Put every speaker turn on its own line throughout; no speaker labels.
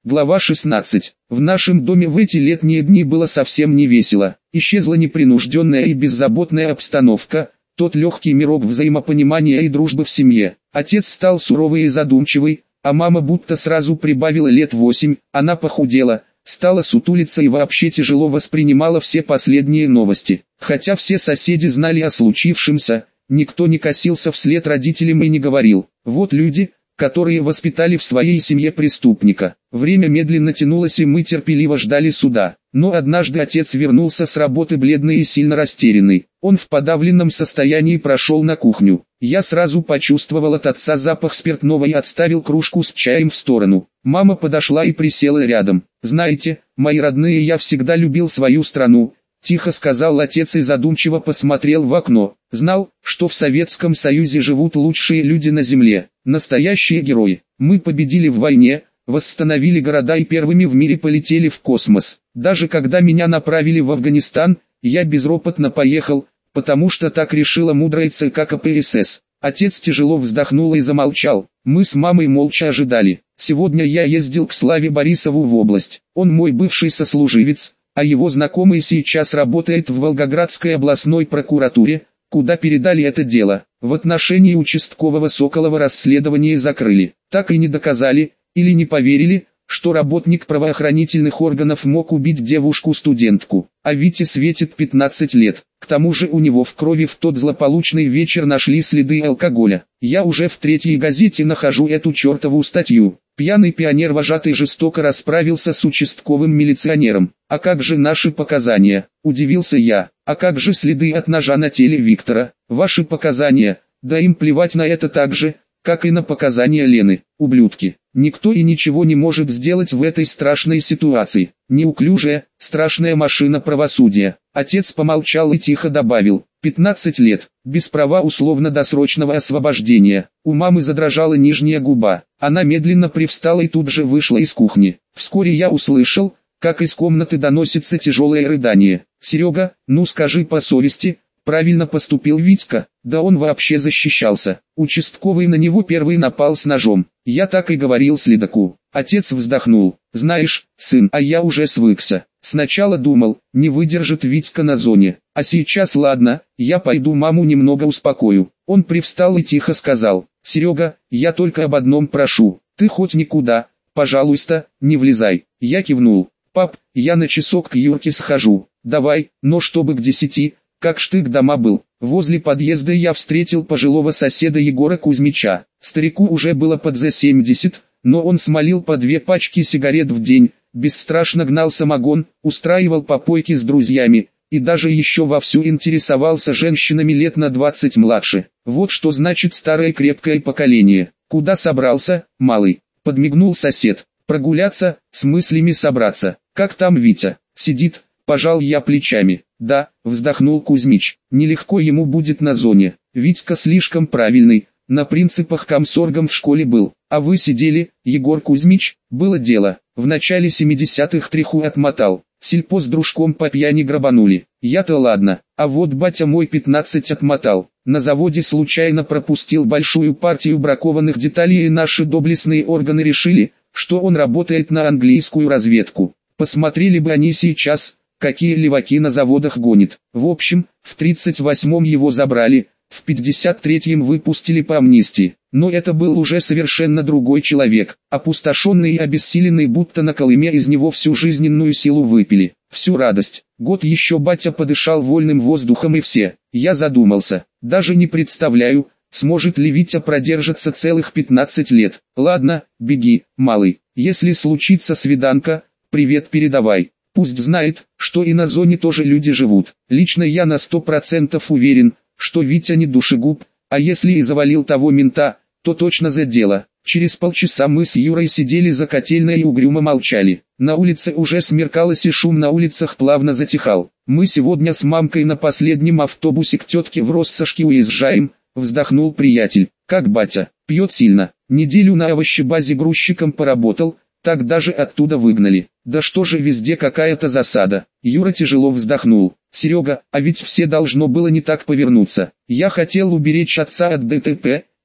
Глава 16. В нашем доме в эти летние дни было совсем не весело. Исчезла непринужденная и беззаботная обстановка, тот легкий мирок взаимопонимания и дружбы в семье. Отец стал суровый и задумчивый, а мама будто сразу прибавила лет 8, она похудела, стала сутулиться и вообще тяжело воспринимала все последние новости. Хотя все соседи знали о случившемся, никто не косился вслед родителям и не говорил: вот люди, которые воспитали в своей семье преступника. Время медленно тянулось, и мы терпеливо ждали суда. Но однажды отец вернулся с работы бледный и сильно растерянный. Он в подавленном состоянии прошел на кухню. Я сразу почувствовал от отца запах спиртного и отставил кружку с чаем в сторону. Мама подошла и присела рядом. «Знаете, мои родные, я всегда любил свою страну», — тихо сказал отец и задумчиво посмотрел в окно. «Знал, что в Советском Союзе живут лучшие люди на земле, настоящие герои. Мы победили в войне, восстановили города и первыми в мире полетели в космос. Даже когда меня направили в Афганистан, я безропотно поехал, потому что так решила мудрая ЦК КПСС». Отец тяжело вздохнул и замолчал. Мы с мамой молча ожидали. Сегодня я ездил к Славе Борисову в область. Он мой бывший сослуживец, а его знакомый сейчас работает в Волгоградской областной прокуратуре, куда передали это дело. В отношении участкового Соколова расследование закрыли. Так и не доказали, или не поверили, что работник правоохранительных органов мог убить девушку-студентку. А Вите светит 15 лет. К тому же у него в крови в тот злополучный вечер нашли следы алкоголя. Я уже в 3-й газете нахожу эту чертову статью. Пьяный пионер-вожатый жестоко расправился с участковым милиционером. А как же наши показания? Удивился я. А как же следы от ножа на теле Виктора? Ваши показания? Да им плевать на это так же, как и на показания Лены. Ублюдки. Никто и ничего не может сделать в этой страшной ситуации. Неуклюжая, страшная машина правосудия. Отец помолчал и тихо добавил: 15 лет, без права условно-досрочного освобождения. У мамы задрожала нижняя губа. Она медленно привстала и тут же вышла из кухни. Вскоре я услышал, как из комнаты доносится тяжелое рыдание. «Серега, ну скажи по совести, правильно поступил Витька, да он вообще защищался. Участковый на него первый напал с ножом. Я так и говорил следаку». Отец вздохнул. «Знаешь, сын, а я уже свыкся. Сначала думал, не выдержит Витька на зоне. А сейчас ладно, я пойду маму немного успокою». Он привстал и тихо сказал: «Серега, я только об одном прошу. Ты хоть никуда, пожалуйста, не влезай». Я кивнул. «Пап, я на часок к Юрке схожу. Давай, но чтобы к 10, как штык дома был». Возле подъезда я встретил пожилого соседа Егора Кузьмича. Старику уже было под за 70, но он смолил по 2 пачки сигарет в день, бесстрашно гнал самогон, устраивал попойки с друзьями, и даже еще вовсю интересовался женщинами лет на 20 младше. Вот что значит старое крепкое поколение. «Куда собрался, малый?» — подмигнул сосед. «Прогуляться, с мыслями собраться. Как там Витя? Сидит?» — пожал я плечами. «Да», — вздохнул Кузьмич, — «нелегко ему будет на зоне. Витька слишком правильный, на принципах комсоргом в школе был. А вы сидели, Егор Кузьмич?» «Было дело. В начале 70-х треху отмотал. Сельпо с дружком по пьяни грабанули. Я-то ладно, а вот батя мой 15 отмотал. На заводе случайно пропустил большую партию бракованных деталей, и наши доблестные органы решили, что он работает на английскую разведку. Посмотрели бы они сейчас, какие леваки на заводах гонит. В общем, в 38-м его забрали, в 53-м выпустили по амнистии. Но это был уже совершенно другой человек, опустошенный и обессиленный, будто на Колыме из него всю жизненную силу выпили, всю радость. Год еще батя подышал вольным воздухом и все. Я задумался, даже не представляю, сможет ли Витя продержаться целых 15 лет. Ладно, беги, малый, если случится свиданка, привет передавай. Пусть знает, что и на зоне тоже люди живут. Лично я на 100% уверен, что Витя не душегуб, а если и завалил того мента, то точно за дело. Через полчаса мы с Юрой сидели за котельной и угрюмо молчали. На улице уже смеркалось и шум на улицах плавно затихал. «Мы сегодня с мамкой на последнем автобусе к тетке в Россошке уезжаем», — вздохнул приятель. «Как батя? Пьет сильно. Неделю на овощебазе грузчиком поработал, так даже оттуда выгнали. Да что же везде какая-то засада». Юра тяжело вздохнул. «Серега, а ведь все должно было не так повернуться. Я хотел уберечь отца от ДТП,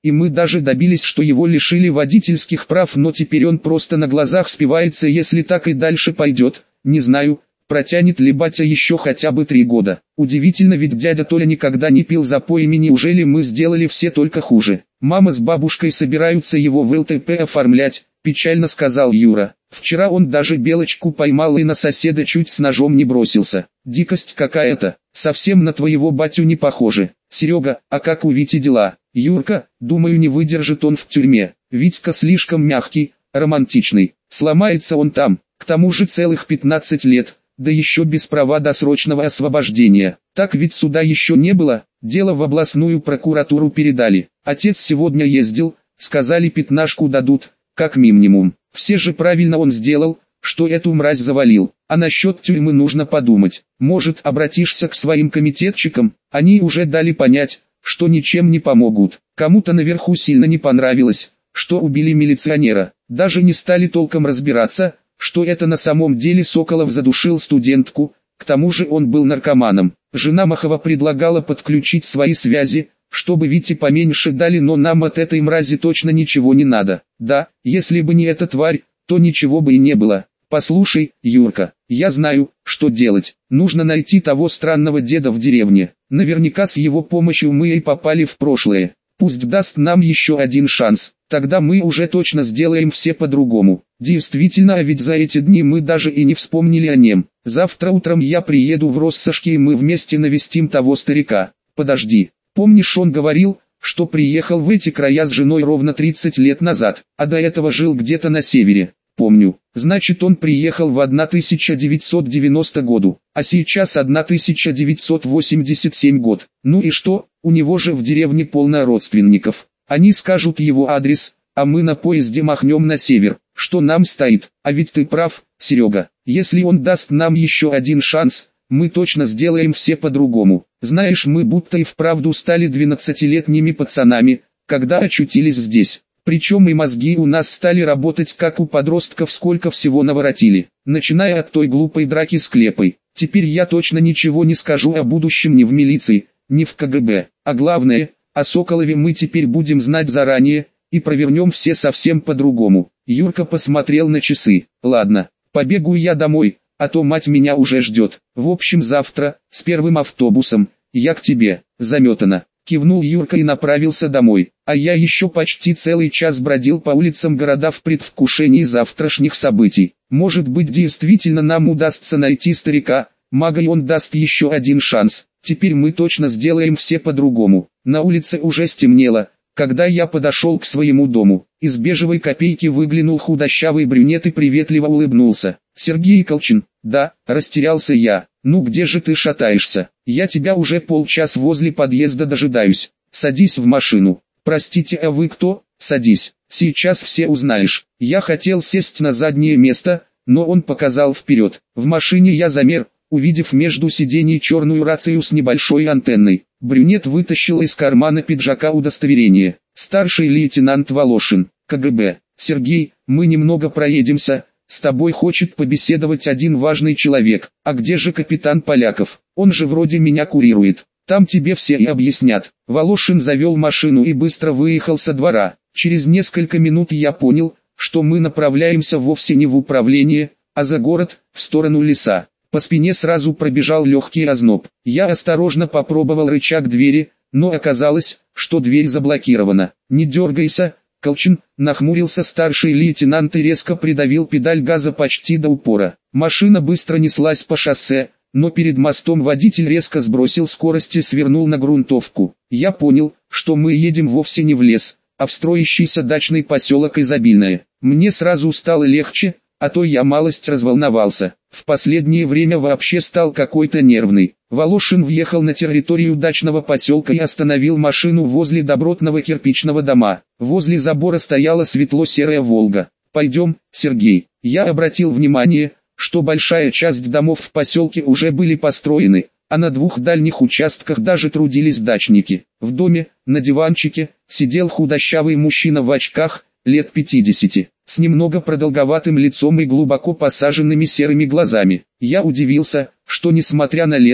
и мы даже добились, что его лишили водительских прав, но теперь он просто на глазах спивается. Если так и дальше пойдет, не знаю, протянет ли батя еще хотя бы 3 года. Удивительно, ведь дядя Толя никогда не пил запоями. Неужели мы сделали все только хуже? Мама с бабушкой собираются его в ЛТП оформлять, печально сказал Юра. Вчера он даже белочку поймал и на соседа чуть с ножом не бросился. Дикость какая-то, совсем на твоего батю не похоже. Серега, а как у Вити дела? Юрка, думаю, не выдержит он в тюрьме. Витька слишком мягкий, романтичный. Сломается он там, к тому же целых 15 лет, да еще без права досрочного освобождения. Так ведь суда еще не было, дело в областную прокуратуру передали. Отец сегодня ездил, сказали 15 дадут, как минимум. Все же правильно он сделал, что эту мразь завалил. А насчет тюрьмы нужно подумать. Может, обратишься к своим комитетчикам? Они уже дали понять, что ничем не помогут. Кому-то наверху сильно не понравилось, что убили милиционера. Даже не стали толком разбираться, что это на самом деле Соколов задушил студентку. К тому же он был наркоманом. Жена Махова предлагала подключить свои связи, чтобы Вите поменьше дали, но нам от этой мрази точно ничего не надо. Да, если бы не эта тварь, то ничего бы и не было. Послушай, Юрка, я знаю, что делать. Нужно найти того странного деда в деревне. Наверняка с его помощью мы и попали в прошлое. Пусть даст нам еще один шанс. Тогда мы уже точно сделаем все по-другому. Действительно, а ведь за эти дни мы даже и не вспомнили о нем. Завтра утром я приеду в Россошки и мы вместе навестим того старика. Подожди. Помнишь, он говорил, что приехал в эти края с женой ровно 30 лет назад, а до этого жил где-то на севере? Помню. Значит, он приехал в 1990 году, а сейчас 1987 год. Ну и что, у него же в деревне полно родственников. Они скажут его адрес, а мы на поезде махнем на север. Что нам стоит? А ведь ты прав, Серега. Если он даст нам еще один шанс, мы точно сделаем все по-другому. Знаешь, мы будто и вправду стали 12-летними пацанами, когда очутились здесь. Причем и мозги у нас стали работать как у подростков, сколько всего наворотили. Начиная от той глупой драки с Клепой. Теперь я точно ничего не скажу о будущем ни в милиции, ни в КГБ. А главное, о Соколове мы теперь будем знать заранее, и провернем все совсем по-другому. Юрка посмотрел на часы. Ладно, побегу я домой, а то мать меня уже ждет. В общем, завтра, с первым автобусом, я к тебе, заметано. Кивнул Юрка и направился домой. А я еще почти целый час бродил по улицам города в предвкушении завтрашних событий. Может быть, действительно нам удастся найти старика, мага, и он даст еще один шанс. Теперь мы точно сделаем все по-другому. На улице уже стемнело, когда я подошел к своему дому. Из бежевой копейки выглянул худощавый брюнет и приветливо улыбнулся. «Сергей Колчин?» «Да», растерялся я. «Ну где же ты шатаешься? Я тебя уже полчаса возле подъезда дожидаюсь. Садись в машину». «Простите, а вы кто?» «Садись, сейчас все узнаешь». Я хотел сесть на заднее место, но он показал вперед. В машине я замер, увидев между сидений черную рацию с небольшой антенной. Брюнет вытащил из кармана пиджака удостоверение. «Старший лейтенант Волошин, КГБ. Сергей, мы немного проедемся. С тобой хочет побеседовать один важный человек. А где же капитан Поляков? Он же вроде меня курирует. Там тебе все и объяснят». Волошин завел машину и быстро выехал со двора. Через несколько минут я понял, что мы направляемся вовсе не в управление, а за город, в сторону леса. По спине сразу пробежал легкий озноб. Я осторожно попробовал рычаг двери, но оказалось, что дверь заблокирована. «Не дергайся, Колчин», нахмурился старший лейтенант и резко придавил педаль газа почти до упора. Машина быстро неслась по шоссе, но перед мостом водитель резко сбросил скорость и свернул на грунтовку. Я понял, что мы едем вовсе не в лес, а в строящийся дачный поселок Изобильное. Мне сразу стало легче, а то я малость разволновался. В последнее время вообще стал какой-то нервный. Волошин въехал на территорию дачного поселка и остановил машину возле добротного кирпичного дома. Возле забора стояла светло-серая «Волга». «Пойдем, Сергей». Я обратил внимание, что большая часть домов в поселке уже были построены, а на 2 дальних участках даже трудились дачники. В доме, на диванчике, сидел худощавый мужчина в очках, лет 50, с немного продолговатым лицом и глубоко посаженными серыми глазами. Я удивился, что несмотря на лето,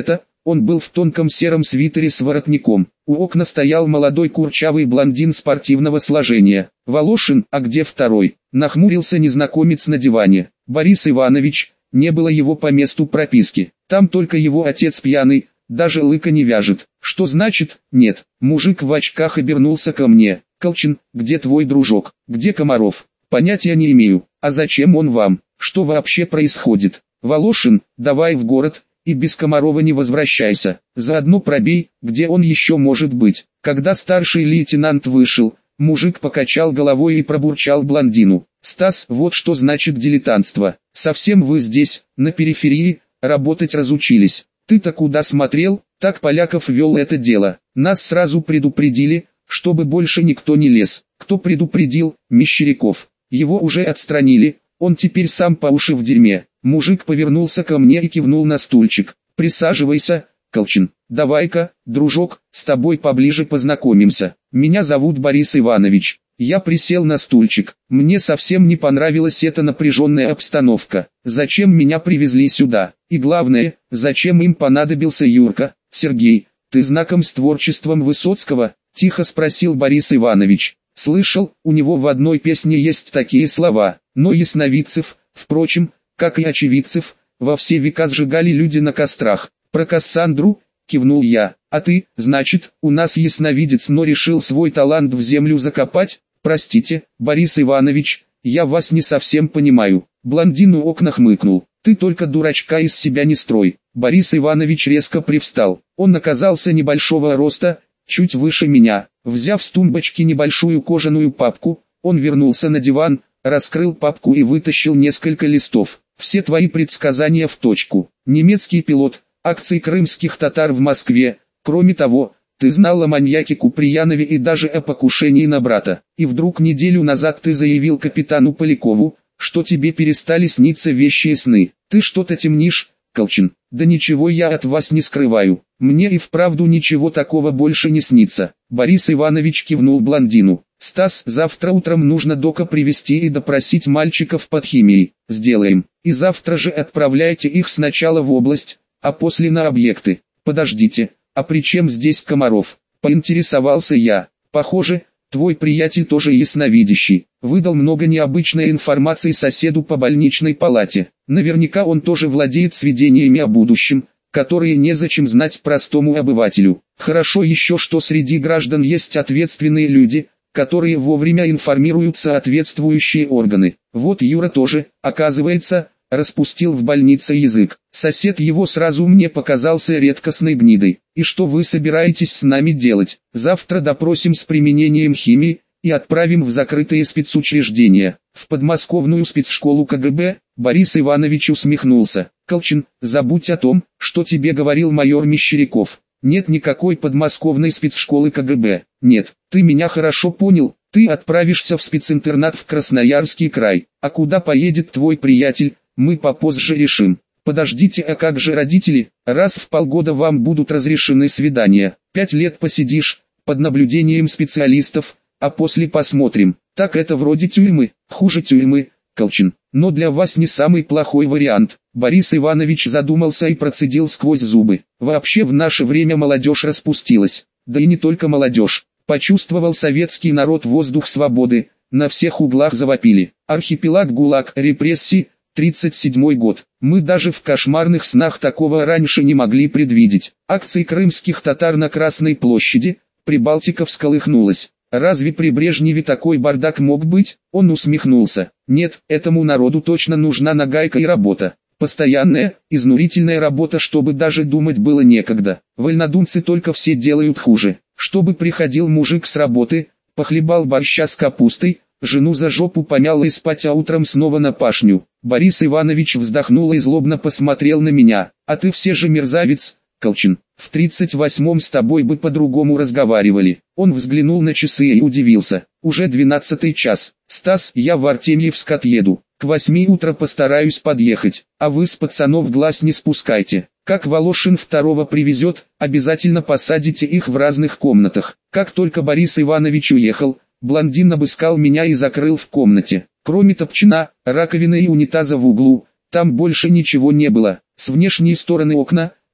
Он был в тонком сером свитере с воротником. У окна стоял молодой курчавый блондин спортивного сложения. «Волошин, а где второй?» Нахмурился незнакомец на диване. «Борис Иванович, не было его по месту прописки. Там только его отец пьяный, даже лыка не вяжет». «Что значит, нет?» Мужик в очках обернулся ко мне. «Колчин, где твой дружок? Где Комаров?» «Понятия не имею. А зачем он вам? Что вообще происходит?» «Волошин, давай в город, и без Комарова не возвращайся. Заодно пробей, где он еще может быть». Когда старший лейтенант вышел, мужик покачал головой и пробурчал блондину: «Стас, вот что значит дилетантство. Совсем вы здесь, на периферии, работать разучились. Ты-то куда смотрел?» Так Поляков вел это дело. «Нас сразу предупредили, чтобы больше никто не лез». «Кто предупредил?» «Мещеряков. Его уже отстранили, он теперь сам по уши в дерьме». Мужик повернулся ко мне и кивнул на стульчик. «Присаживайся, Колчин. Давай-ка, дружок, с тобой поближе познакомимся. Меня зовут Борис Иванович». Я присел на стульчик. Мне совсем не понравилась эта напряженная обстановка. Зачем меня привезли сюда? И главное, зачем им понадобился Юрка? «Сергей, ты знаком с творчеством Высоцкого?» – тихо спросил Борис Иванович. «Слышал, у него в одной песне есть такие слова, но ясновидцев, впрочем, как и очевидцев, во все века сжигали люди на кострах». «Про Кассандру?» – кивнул я. «А ты, значит, у нас ясновидец, но решил свой талант в землю закопать?» «Простите, Борис Иванович, я вас не совсем понимаю». Блондин у окна хмыкнул. «Ты только дурачка из себя не строй». Борис Иванович резко привстал. Он оказался небольшого роста, чуть выше меня. Взяв с тумбочки небольшую кожаную папку, он вернулся на диван, раскрыл папку и вытащил несколько листов. «Все твои предсказания в точку. Немецкий пилот, акции крымских татар в Москве. Кроме того, ты знал о маньяке Куприянове и даже о покушении на брата. И вдруг неделю назад ты заявил капитану Полякову, что тебе перестали сниться вещие сны. Ты что-то темнишь, Колчин?» «Да ничего я от вас не скрываю. Мне и вправду ничего такого больше не снится». Борис Иванович кивнул блондину. «Стас, завтра утром нужно дока привести и допросить мальчиков под химией». «Сделаем. И завтра же отправляйте их сначала в область, а после на объекты». «Подождите, а при чем здесь Комаров?» – поинтересовался я. «Похоже, твой приятель тоже ясновидящий. Выдал много необычной информации соседу по больничной палате. Наверняка он тоже владеет сведениями о будущем, которые незачем знать простому обывателю. Хорошо еще, что среди граждан есть ответственные люди, которые вовремя информируют соответствующие органы. Вот Юра тоже, оказывается, распустил в больнице язык. Сосед его сразу мне показался редкостной гнидой. И что вы собираетесь с нами делать? Завтра допросим с применением химии и отправим в закрытые спецучреждения. В подмосковную спецшколу КГБ. Борис Иванович усмехнулся. «Колчин, забудь о том, что тебе говорил майор Мещеряков. Нет никакой подмосковной спецшколы КГБ. Нет, ты меня хорошо понял. Ты отправишься в специнтернат в Красноярский край. А куда поедет твой приятель, мы попозже решим». «Подождите, а как же родители? Раз в полгода вам будут разрешены свидания. 5 лет посидишь, под наблюдением специалистов, а после посмотрим». «Так это вроде тюрьмы, хуже тюрьмы, Колчин. Но для вас не самый плохой вариант». Борис Иванович задумался и процедил сквозь зубы. «Вообще в наше время молодежь распустилась. Да и не только молодежь. Почувствовал советский народ воздух свободы, на всех углах завопили. Архипелаг ГУЛАГ, репрессии, 37-й год. Мы даже в кошмарных снах такого раньше не могли предвидеть. Акции крымских татар на Красной площади, Прибалтика всколыхнулась. Разве при Брежневе такой бардак мог быть?» Он усмехнулся. «Нет, этому народу точно нужна нагайка и работа. Постоянная, изнурительная работа, чтобы даже думать было некогда. Вольнодумцы только все делают хуже. Чтобы приходил мужик с работы, похлебал борща с капустой, жену за жопу помял и спать, а утром снова на пашню». Борис Иванович вздохнул и злобно посмотрел на меня. «А ты все же мерзавец, Колчин. В 38-м с тобой бы по-другому разговаривали». Он взглянул на часы и удивился. «Уже 12-й час. Стас, я в Артемьевск отъеду. К 8 утра постараюсь подъехать. А вы с пацанов глаз не спускайте. Как Волошин второго привезет, обязательно посадите их в разных комнатах». Как только Борис Иванович уехал, блондин обыскал меня и закрыл в комнате. Кроме топчана, раковины и унитаза в углу, там больше ничего не было. С внешней стороны окна,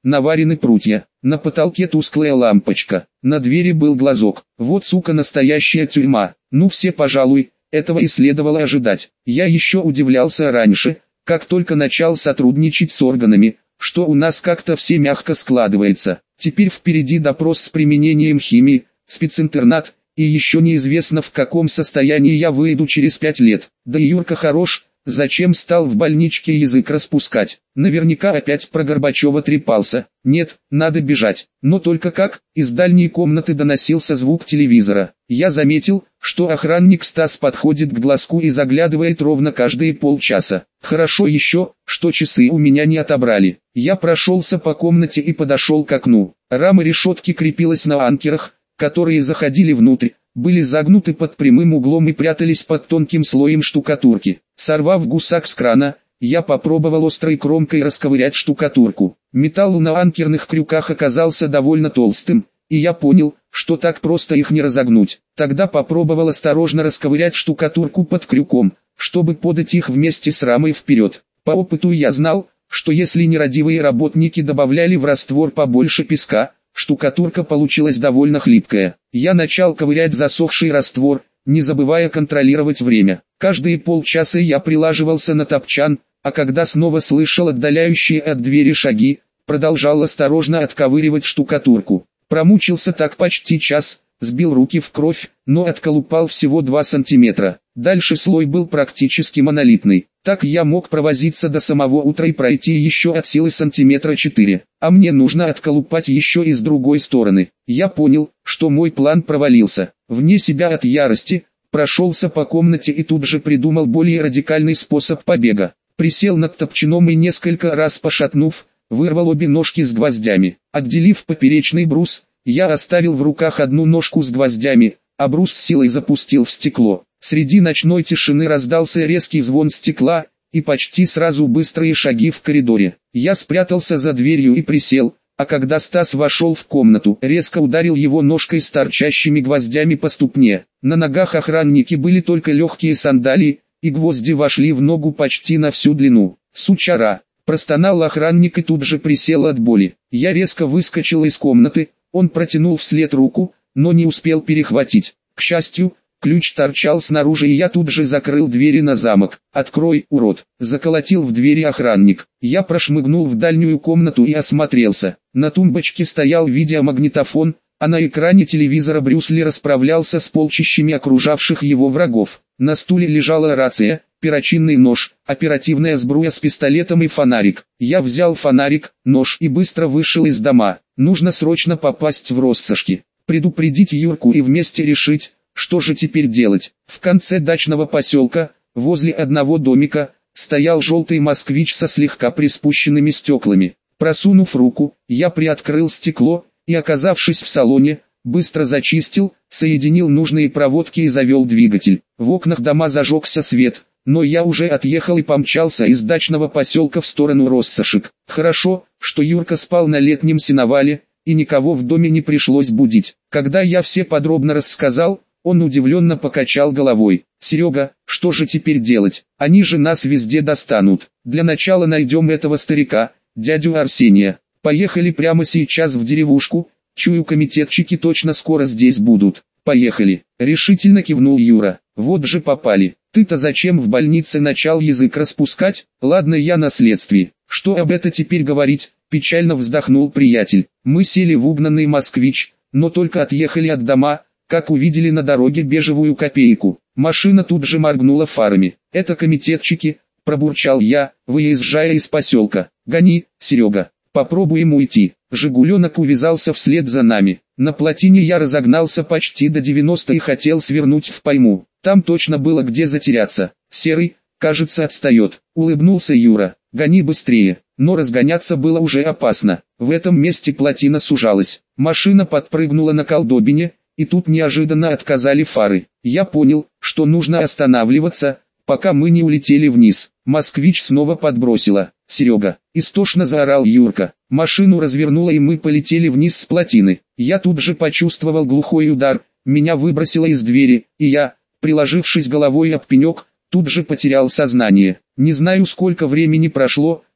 наварены прутья, на потолке тусклая лампочка, на двери был глазок. Вот, сука, настоящая тюрьма. Ну все, пожалуй, этого и следовало ожидать. Я еще удивлялся раньше, как только начал сотрудничать с органами, что у нас как-то все мягко складывается. Теперь впереди допрос с применением химии, специнтернат, и еще неизвестно, в каком состоянии я выйду через 5 лет. Да и Юрка хорош, зачем стал в больничке язык распускать? Наверняка опять про Горбачева трепался. Нет, надо бежать. Но только как? Из дальней комнаты доносился звук телевизора. Я заметил, что охранник Стас подходит к глазку и заглядывает ровно каждые полчаса. Хорошо еще, что часы у меня не отобрали. Я прошелся по комнате и подошел к окну. Рама решетки крепилась на анкерах, которые заходили внутрь, были загнуты под прямым углом и прятались под тонким слоем штукатурки. Сорвав гусак с крана, я попробовал острой кромкой расковырять штукатурку. Металл на анкерных крюках оказался довольно толстым, и я понял, что так просто их не разогнуть. Тогда попробовал осторожно расковырять штукатурку под крюком, чтобы подать их вместе с рамой вперед. По опыту я знал, что если нерадивые работники добавляли в раствор побольше песка, штукатурка получилась довольно хлипкая. Я начал ковырять засохший раствор, не забывая контролировать время. Каждые полчаса я прилаживался на топчан, а когда снова слышал отдаляющие от двери шаги, продолжал осторожно отковыривать штукатурку. Промучился так почти час, сбил руки в кровь, но отколупал всего 2 сантиметра. Дальше слой был практически монолитный. Так я мог провозиться до самого утра и пройти еще от силы сантиметра 4. А мне нужно отколупать еще и с другой стороны. Я понял, что мой план провалился. Вне себя от ярости, прошелся по комнате и тут же придумал более радикальный способ побега. Присел над топчаном и несколько раз пошатнув, вырвал обе ножки с гвоздями. Отделив поперечный брус, я оставил в руках одну ножку с гвоздями, а брус с силой запустил в стекло. Среди ночной тишины раздался резкий звон стекла, и почти сразу быстрые шаги в коридоре. Я спрятался за дверью и присел, а когда Стас вошел в комнату, резко ударил его ножкой с торчащими гвоздями по ступне. На ногах охранники были только легкие сандалии, и гвозди вошли в ногу почти на всю длину. «Сучара!» – простонал охранник и тут же присел от боли. Я резко выскочил из комнаты, он протянул вслед руку, но не успел перехватить. К счастью, ключ торчал снаружи, и я тут же закрыл двери на замок. «Открой, урод!» – заколотил в двери охранник. Я прошмыгнул в дальнюю комнату и осмотрелся. На тумбочке стоял видеомагнитофон, а на экране телевизора Брюс Ли расправлялся с полчищами окружавших его врагов. На стуле лежала рация, перочинный нож, оперативная сбруя с пистолетом и фонарик. Я взял фонарик, нож и быстро вышел из дома. Нужно срочно попасть в Россошки, предупредить Юрку и вместе решить, что же теперь делать. В конце дачного поселка, возле одного домика, стоял желтый москвич со слегка приспущенными стеклами. Просунув руку, я приоткрыл стекло, и, оказавшись в салоне, быстро зачистил, соединил нужные проводки и завел двигатель. В окнах дома зажегся свет, но я уже отъехал и помчался из дачного поселка в сторону Россошек. Хорошо, что Юрка спал на летнем сеновале, и никого в доме не пришлось будить. Когда я все подробно рассказал, он удивленно покачал головой. «Серега, что же теперь делать? Они же нас везде достанут. Для начала найдем этого старика, дядю Арсения. Поехали прямо сейчас в деревушку, чую, комитетчики точно скоро здесь будут. Поехали», — решительно кивнул Юра. «Вот же попали. Ты-то зачем в больнице начал язык распускать? Ладно, я на следствии. Что об это теперь говорить?» — печально вздохнул приятель. Мы сели в угнанный москвич, но только отъехали от дома, как увидели на дороге бежевую копейку. Машина тут же моргнула фарами. «Это комитетчики», — пробурчал я, выезжая из поселка. «Гони, Серега, попробуем уйти». «Жигуленок» увязался вслед за нами. На плотине я разогнался почти до 90 и хотел свернуть в пойму. Там точно было где затеряться. «Серый, кажется, отстает», — улыбнулся Юра. «Гони быстрее». Но разгоняться было уже опасно. В этом месте плотина сужалась. Машина подпрыгнула на колдобине, и тут неожиданно отказали фары. Я понял, что нужно останавливаться, пока мы не улетели вниз. Москвич снова подбросила. «Серега!» — истошно заорал Юрка. Машину развернуло, и мы полетели вниз с плотины. Я тут же почувствовал глухой удар, меня выбросило из двери, и я, приложившись головой об пенек, тут же потерял сознание. Не знаю, сколько времени прошло,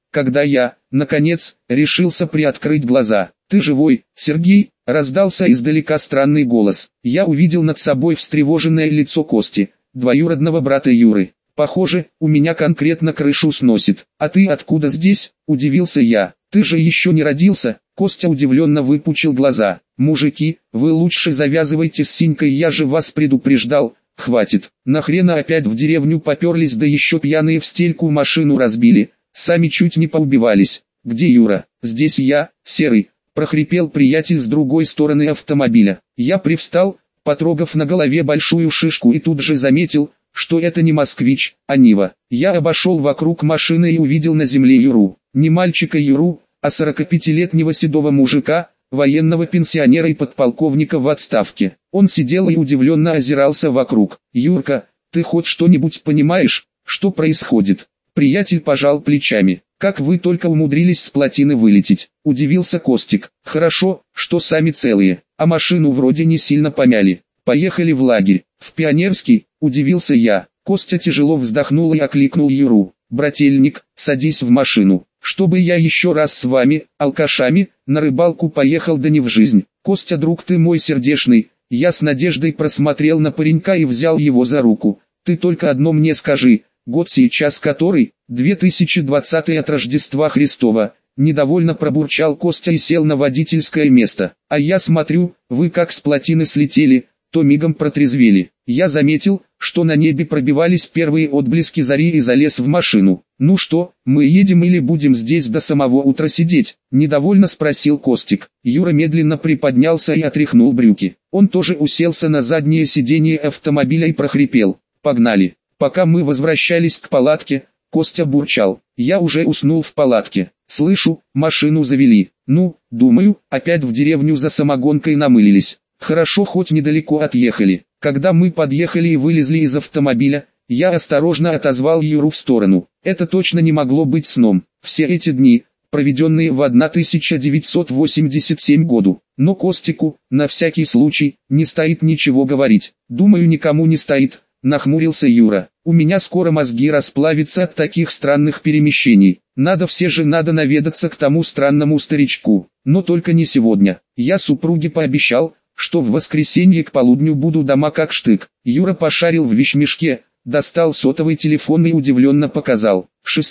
когда я, наконец, решился приоткрыть глаза. «Ты живой, Сергей?» — раздался издалека странный голос. Я увидел над собой встревоженное лицо Кости, двоюродного брата Юры. «Похоже, у меня конкретно крышу сносит. А ты откуда здесь?» — удивился я. «Ты же еще не родился?» Костя удивленно выпучил глаза. «Мужики, вы лучше завязывайте с Синькой, я же вас предупреждал. Хватит, нахрена опять в деревню поперлись, да еще пьяные в стельку машину разбили, сами чуть не поубивались. Где Юра?» «Здесь я, Серый», — прохрипел приятель с другой стороны автомобиля. Я привстал, потрогав на голове большую шишку, и тут же заметил, что это не москвич, а Нива. Я обошел вокруг машины и увидел на земле Юру. Не мальчика Юру, а 45-летнего седого мужика, военного пенсионера и подполковника в отставке. Он сидел и удивленно озирался вокруг. «Юрка, ты хоть что-нибудь понимаешь, что происходит?» Приятель пожал плечами. «Как вы только умудрились с плотины вылететь?» — удивился Костик. «Хорошо, что сами целые, а машину вроде не сильно помяли. Поехали в лагерь». «В Пионерский?» — удивился я. Костя тяжело вздохнул и окликнул Юру. «Брательник, садись в машину, чтобы я еще раз с вами, алкашами, на рыбалку поехал, да не в жизнь». «Костя, друг ты мой сердечный», я с надеждой просмотрел на паренька и взял его за руку. «Ты только одно мне скажи, год сейчас который?» 2020 от Рождества Христова. Недовольно пробурчал Костя и сел на водительское место. «А я смотрю, вы как с плотины слетели, то мигом протрезвели». Я заметил, что на небе пробивались первые отблески зари, и залез в машину. «Ну что, мы едем или будем здесь до самого утра сидеть?» — недовольно спросил Костик. Юра медленно приподнялся и отряхнул брюки. Он тоже уселся на заднее сиденье автомобиля и прохрипел: «Погнали». Пока мы возвращались к палатке, Костя бурчал: «Я уже уснул в палатке. Слышу, машину завели. Ну, думаю, опять в деревню за самогонкой намылились. Хорошо, хоть недалеко отъехали». Когда мы подъехали и вылезли из автомобиля, я осторожно отозвал Юру в сторону. Это точно не могло быть сном. Все эти дни, проведенные в 1987 году. Но Костику, на всякий случай, не стоит ничего говорить. «Думаю, никому не стоит», — нахмурился Юра. «У меня скоро мозги расплавятся от таких странных перемещений. Надо наведаться к тому странному старичку. Но только не сегодня. Я супруге пообещал, что в воскресенье к полудню буду дома как штык». Юра пошарил в вещмешке, достал сотовый телефон и удивленно показал.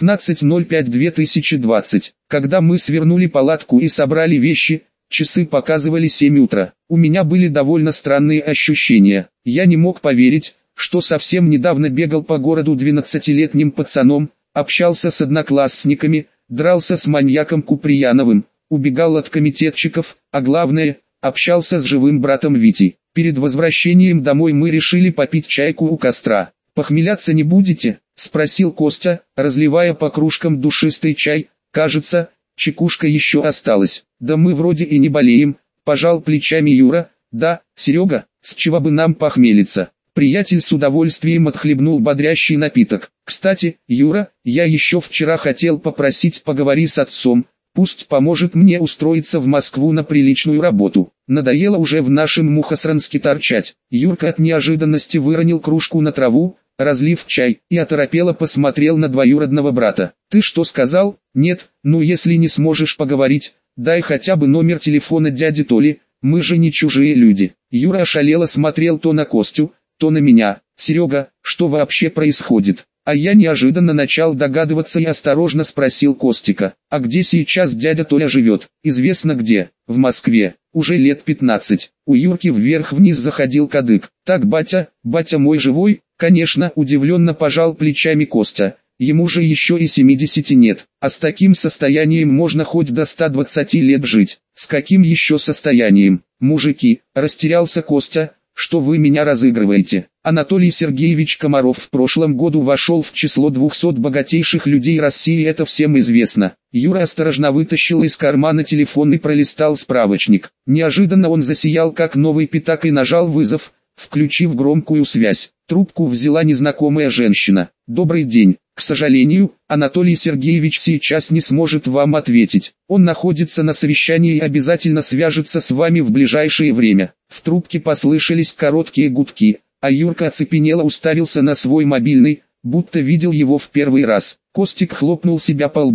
16:05:2020. Когда мы свернули палатку и собрали вещи, часы показывали 7 утра. У меня были довольно странные ощущения. Я не мог поверить, что совсем недавно бегал по городу 12-летним пацаном, общался с одноклассниками, дрался с маньяком Куприяновым, убегал от комитетчиков, а главное, общался с живым братом Витей. Перед возвращением домой мы решили попить чайку у костра. «Похмеляться не будете?» — спросил Костя, разливая по кружкам душистый чай. «Кажется, чекушка еще осталась». «Да мы вроде и не болеем», — пожал плечами Юра. «Да, Серега, с чего бы нам похмелиться?» Приятель с удовольствием отхлебнул бодрящий напиток. «Кстати, Юра, я еще вчера хотел попросить, поговори с отцом. Пусть поможет мне устроиться в Москву на приличную работу. Надоело уже в нашем Мухосранске торчать». Юрка от неожиданности выронил кружку на траву, разлив чай, и оторопело посмотрел на двоюродного брата. «Ты что сказал?» «Нет, ну если не сможешь поговорить, дай хотя бы номер телефона дяди Толи, мы же не чужие люди». Юра ошалело смотрел то на Костю, то на меня. «Серега, что вообще происходит?» А я неожиданно начал догадываться и осторожно спросил Костика: «А где сейчас дядя Толя живет?» «Известно где, в Москве, уже лет 15. У Юрки вверх-вниз заходил кадык. «Так батя мой живой?» «Конечно», удивленно пожал плечами Костя. «Ему же еще и 70 нет, а с таким состоянием можно хоть до 120 лет жить». «С каким еще состоянием?» «Мужики», растерялся Костя, «что вы меня разыгрываете?» Анатолий Сергеевич Комаров в прошлом году вошел в число 200 богатейших людей России, это всем известно. Юра осторожно вытащил из кармана телефон и пролистал справочник. Неожиданно он засиял как новый пятак и нажал вызов, включив громкую связь. Трубку взяла незнакомая женщина. «Добрый день. К сожалению, Анатолий Сергеевич сейчас не сможет вам ответить. Он находится на совещании и обязательно свяжется с вами в ближайшее время». В трубке послышались короткие гудки, а Юрка оцепенело уставился на свой мобильный, будто видел его в первый раз. Костик хлопнул себя по лбу.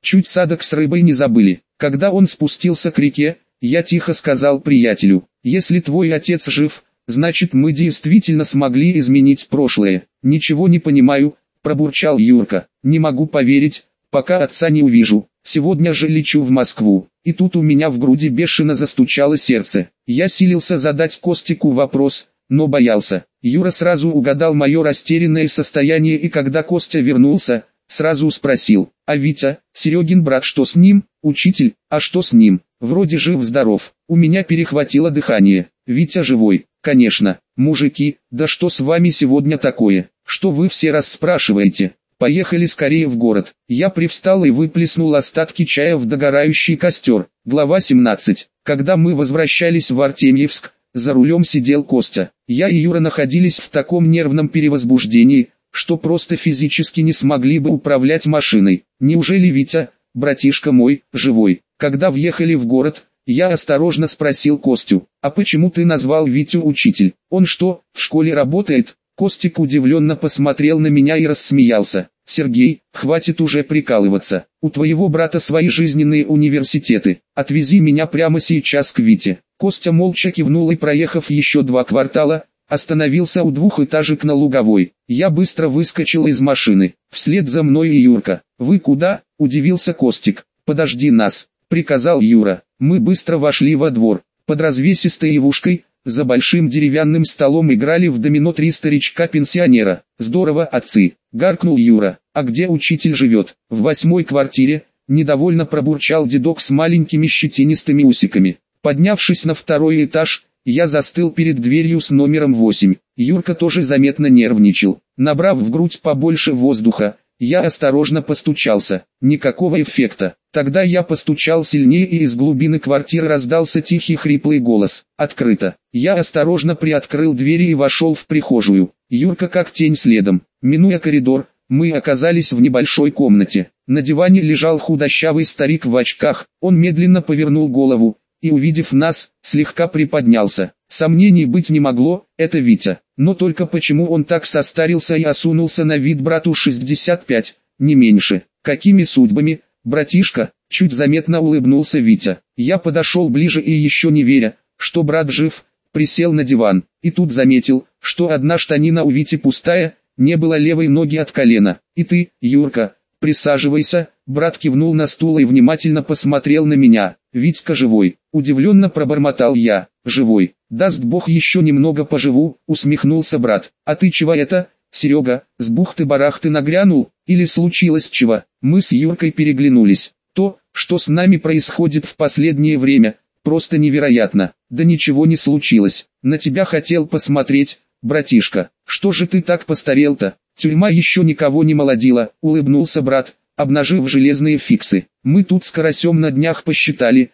Чуть садок с рыбой не забыли. Когда он спустился к реке, я тихо сказал приятелю: «Если твой отец жив, значит мы действительно смогли изменить прошлое». «Ничего не понимаю», – пробурчал Юрка. «Не могу поверить, пока отца не увижу. Сегодня же лечу в Москву». И тут у меня в груди бешено застучало сердце. Я силился задать Костику вопрос, но боялся. Юра сразу угадал мое растерянное состояние, и когда Костя вернулся, сразу спросил: «А Витя, Серегин брат, что с ним?» «Учитель, а что с ним? Вроде жив-здоров». У меня перехватило дыхание. «Витя живой, конечно. Мужики, да что с вами сегодня такое? Что вы все расспрашиваете? Поехали скорее в город». Я привстал и выплеснул остатки чая в догорающий костер. Глава 17. Когда мы возвращались в Артемьевск, за рулем сидел Костя. Я и Юра находились в таком нервном перевозбуждении, что просто физически не смогли бы управлять машиной. Неужели Витя, братишка мой, живой? Когда въехали в город, я осторожно спросил Костю: «А почему ты назвал Витю учитель? Он что, в школе работает?» Костик удивленно посмотрел на меня и рассмеялся. «Сергей, хватит уже прикалываться. У твоего брата свои жизненные университеты. Отвези меня прямо сейчас к Вите». Костя молча кивнул и, проехав еще 2 квартала, остановился у двухэтажек на Луговой. Я быстро выскочил из машины. Вслед за мной и Юрка. «Вы куда?» – удивился Костик. «Подожди нас», – приказал Юра. Мы быстро вошли во двор. Под развесистой ивушкой, за большим деревянным столом играли в домино 3 старичка-пенсионера. «Здорово, отцы!» – гаркнул Юра. «А где учитель живет?» «В 8-й квартире», – недовольно пробурчал дедок с маленькими щетинистыми усиками. Поднявшись на 2-й этаж, я застыл перед дверью с номером 8. Юрка тоже заметно нервничал. Набрав в грудь побольше воздуха, я осторожно постучался. Никакого эффекта. Тогда я постучал сильнее, и из глубины квартиры раздался тихий хриплый голос. «Открыто». Я осторожно приоткрыл двери и вошел в прихожую. Юрка как тень следом. Минуя коридор, мы оказались в небольшой комнате. На диване лежал худощавый старик в очках. Он медленно повернул голову и, увидев нас, слегка приподнялся. Сомнений быть не могло, это Витя. Но только почему он так состарился и осунулся? На вид брату 65, не меньше. «Какими судьбами, братишка?» – чуть заметно улыбнулся Витя. Я подошел ближе и, еще не веря, что брат жив, присел на диван. И тут заметил, что одна штанина у Вити пустая, не было левой ноги от колена. «И ты, Юрка, присаживайся», – брат кивнул на стул и внимательно посмотрел на меня. «Витька живой», – удивленно пробормотал я. «Живой, даст Бог еще немного поживу», – усмехнулся брат. «А ты чего это, Серега, с бухты-барахты нагрянул, или случилось чего?» Мы с Юркой переглянулись. То, что с нами происходит в последнее время, просто невероятно. «Да ничего не случилось, на тебя хотел посмотреть, братишка. Что же ты так постарел-то? Тюрьма еще никого не молодила», – улыбнулся брат, обнажив железные фиксы. «Мы тут с Карасем на днях посчитали,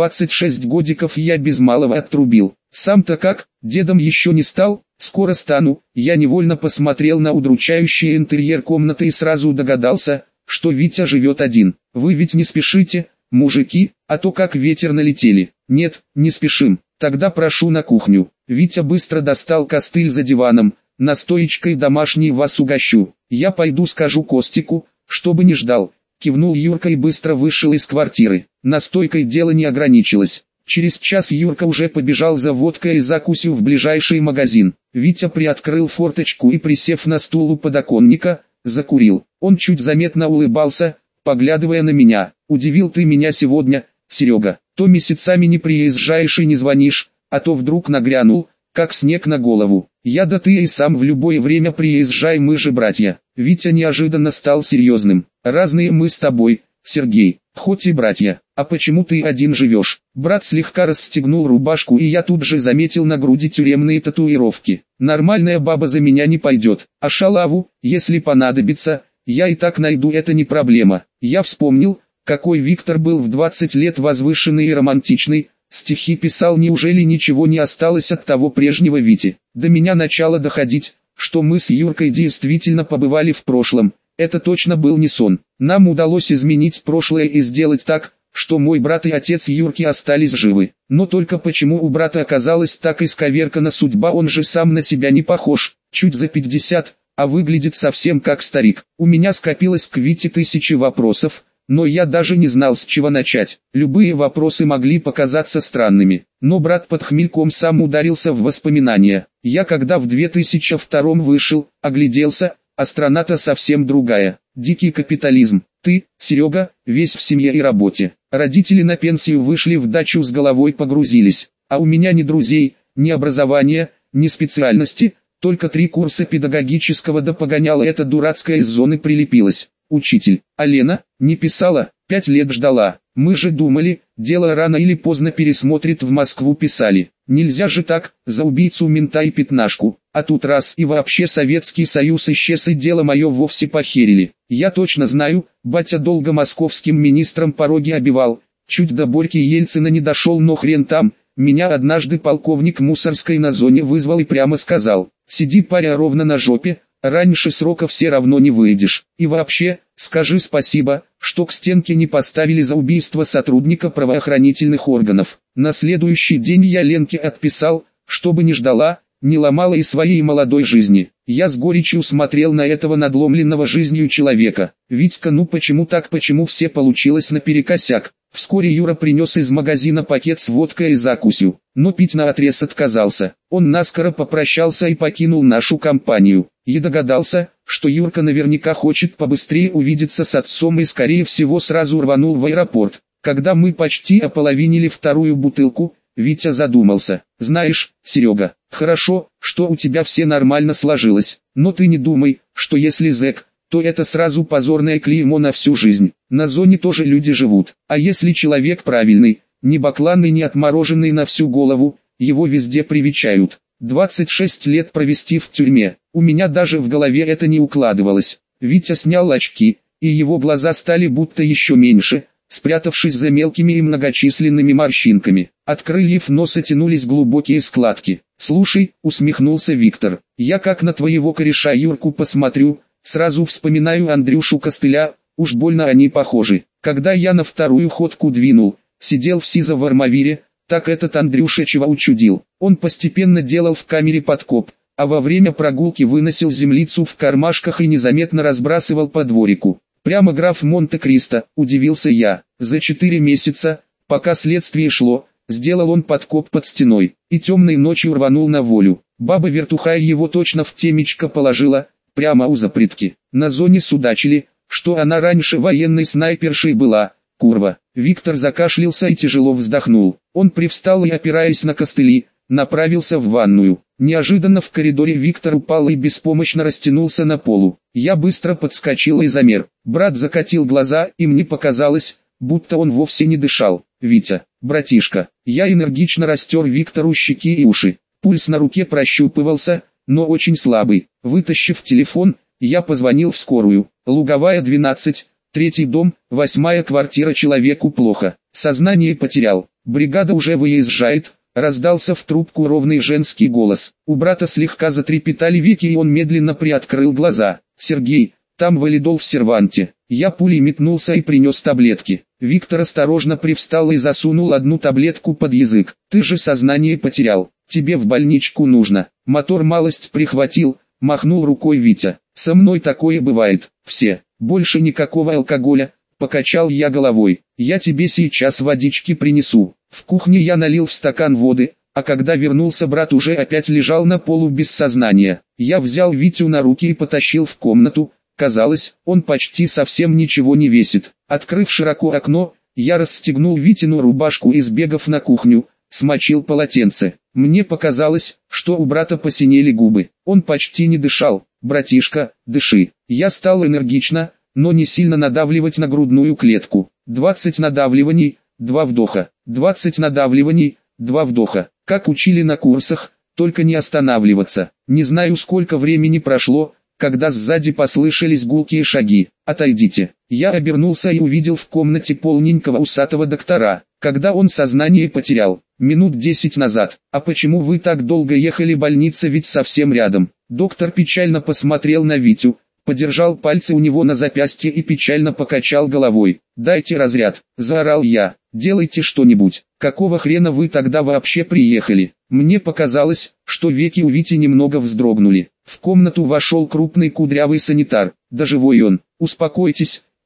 26 годиков я без малого отрубил. Сам-то как, дедом еще не стал?» «Скоро стану». Я невольно посмотрел на удручающий интерьер комнаты и сразу догадался, что Витя живет один. «Вы ведь не спешите, мужики, а то как ветер налетели». «Нет, не спешим. Тогда прошу на кухню». Витя быстро достал костыль за диваном. «Настоечкой домашней вас угощу. Я пойду скажу Костику, чтобы не ждал». Кивнул Юрка и быстро вышел из квартиры. Настойкой дело не ограничилось. Через час Юрка уже побежал за водкой и закусью в ближайший магазин. Витя приоткрыл форточку и, присев на стул у подоконника, закурил. Он чуть заметно улыбался, поглядывая на меня. «Удивил ты меня сегодня, Серега. То месяцами не приезжаешь и не звонишь, а то вдруг нагрянул, как снег на голову. Я да ты и сам в любое время приезжай, мы же братья». Витя неожиданно стал серьезным. «Разные мы с тобой, Сергей, хоть и братья. А почему ты один живешь?» Брат слегка расстегнул рубашку, и я тут же заметил на груди тюремные татуировки. «Нормальная баба за меня не пойдет, а шалаву, если понадобится, я и так найду, это не проблема». Я вспомнил, какой Виктор был в 20 лет, возвышенный и романтичный, стихи писал. Неужели ничего не осталось от того прежнего Вити? До меня начало доходить, что мы с Юркой действительно побывали в прошлом. Это точно был не сон. Нам удалось изменить прошлое и сделать так, что мой брат и отец Юрки остались живы. Но только почему у брата оказалась так исковеркана судьба? Он же сам на себя не похож, чуть за 50, а выглядит совсем как старик. У меня скопилось к Вите 1000 вопросов, но я даже не знал, с чего начать. Любые вопросы могли показаться странными, но брат под хмельком сам ударился в воспоминания. Я когда в 2002 вышел, огляделся, а страна-то совсем другая. Дикий капитализм. Ты, Серега, весь в семье и работе. Родители на пенсию вышли, в дачу с головой погрузились. А у меня ни друзей, ни образования, ни специальности, только 3 курса педагогического, да погоняла эта дурацкая из зоны прилепилась. Учитель, а Лена, не писала, 5 лет ждала. Мы же думали, дело рано или поздно пересмотрит, в Москву писали. Нельзя же так, за убийцу мента и пятнашку. А тут раз и вообще Советский Союз исчез, и дело мое вовсе похерили. Я точно знаю, батя долго московским министром пороги обивал, чуть до Борьки Ельцина не дошел, но хрен там. Меня однажды полковник Мусорской на зоне вызвал и прямо сказал: сиди, паря, ровно на жопе, раньше срока все равно не выйдешь. И вообще, скажи спасибо, что к стенке не поставили за убийство сотрудника правоохранительных органов. На следующий день я Ленке отписал, чтобы не ждала, не ломала и своей молодой жизни. Я с горечью смотрел на этого надломленного жизнью человека. Витька, ну почему так, почему все получилось наперекосяк? Вскоре Юра принес из магазина пакет с водкой и закусью, но пить наотрез отказался. Он наскоро попрощался и покинул нашу компанию. Я догадался, что Юрка наверняка хочет побыстрее увидеться с отцом и скорее всего сразу рванул в аэропорт. Когда мы почти ополовинили вторую бутылку, Витя задумался. Знаешь, Серега, хорошо, что у тебя все нормально сложилось, но ты не думай, что если зэк, то это сразу позорное клеймо на всю жизнь. На зоне тоже люди живут, а если человек правильный, не бакланный, не отмороженный на всю голову, его везде привечают. 26 лет провести в тюрьме, у меня даже в голове это не укладывалось. Витя снял очки, и его глаза стали будто еще меньше, спрятавшись за мелкими и многочисленными морщинками. От крыльев носа тянулись глубокие складки. «Слушай», — усмехнулся Виктор, — «я как на твоего кореша Юрку посмотрю, сразу вспоминаю Андрюшу Костыля, уж больно они похожи. Когда я на вторую ходку двинул, сидел в СИЗО в Армавире, так этот Андрюша чего учудил. Он постепенно делал в камере подкоп, а во время прогулки выносил землицу в кармашках и незаметно разбрасывал по дворику. Прямо граф Монте-Кристо, удивился я. За 4 месяца, пока следствие шло, сделал он подкоп под стеной, и темной ночью рванул на волю. Баба Вертухая его точно в темечко положила, прямо у запретки. На зоне судачили, что она раньше военной снайпершей была, курва. Виктор закашлялся и тяжело вздохнул. Он привстал и, опираясь на костыли, направился в ванную. Неожиданно в коридоре Виктор упал и беспомощно растянулся на полу. Я быстро подскочил и замер. Брат закатил глаза, и мне показалось, будто он вовсе не дышал. «Витя, братишка». Я энергично растер Виктору щеки и уши. Пульс на руке прощупывался, но очень слабый. Вытащив телефон, я позвонил в скорую. Луговая 12, 3-й дом, 8-я квартира, человеку плохо. Сознание потерял. Бригада уже выезжает. Раздался в трубку ровный женский голос. У брата слегка затрепетали веки, и он медленно приоткрыл глаза. «Сергей, там валидол в серванте». Я пулей метнулся и принес таблетки. Виктор осторожно привстал и засунул одну таблетку под язык. «Ты же сознание потерял. Тебе в больничку нужно». Мотор малость прихватил, махнул рукой Витя. «Со мной такое бывает. Все. Больше никакого алкоголя». Покачал я головой. «Я тебе сейчас водички принесу». В кухне я налил в стакан воды, а когда вернулся, брат уже опять лежал на полу без сознания. Я взял Витю на руки и потащил в комнату. Казалось, он почти совсем ничего не весит. Открыв широко окно, я расстегнул Витину рубашку и, сбегав на кухню, смочил полотенце. Мне показалось, что у брата посинели губы. Он почти не дышал. «Братишка, дыши». Я стал энергично, но не сильно надавливать на грудную клетку. 20 надавливаний, 2 вдоха. 20 надавливаний, 2 вдоха. Как учили на курсах, только не останавливаться. Не знаю, сколько времени прошло, когда сзади послышались гулкие шаги. «Отойдите». Я обернулся и увидел в комнате полненького усатого доктора. Когда он сознание потерял? Минут 10 назад. «А почему вы так долго ехали? Больница ведь совсем рядом». Доктор печально посмотрел на Витю, подержал пальцы у него на запястье и печально покачал головой. «Дайте разряд», – заорал я. «Делайте что-нибудь. Какого хрена вы тогда вообще приехали?» Мне показалось, что веки у Вити немного вздрогнули. В комнату вошел крупный кудрявый санитар. «Да живой он». «Успокойтесь»,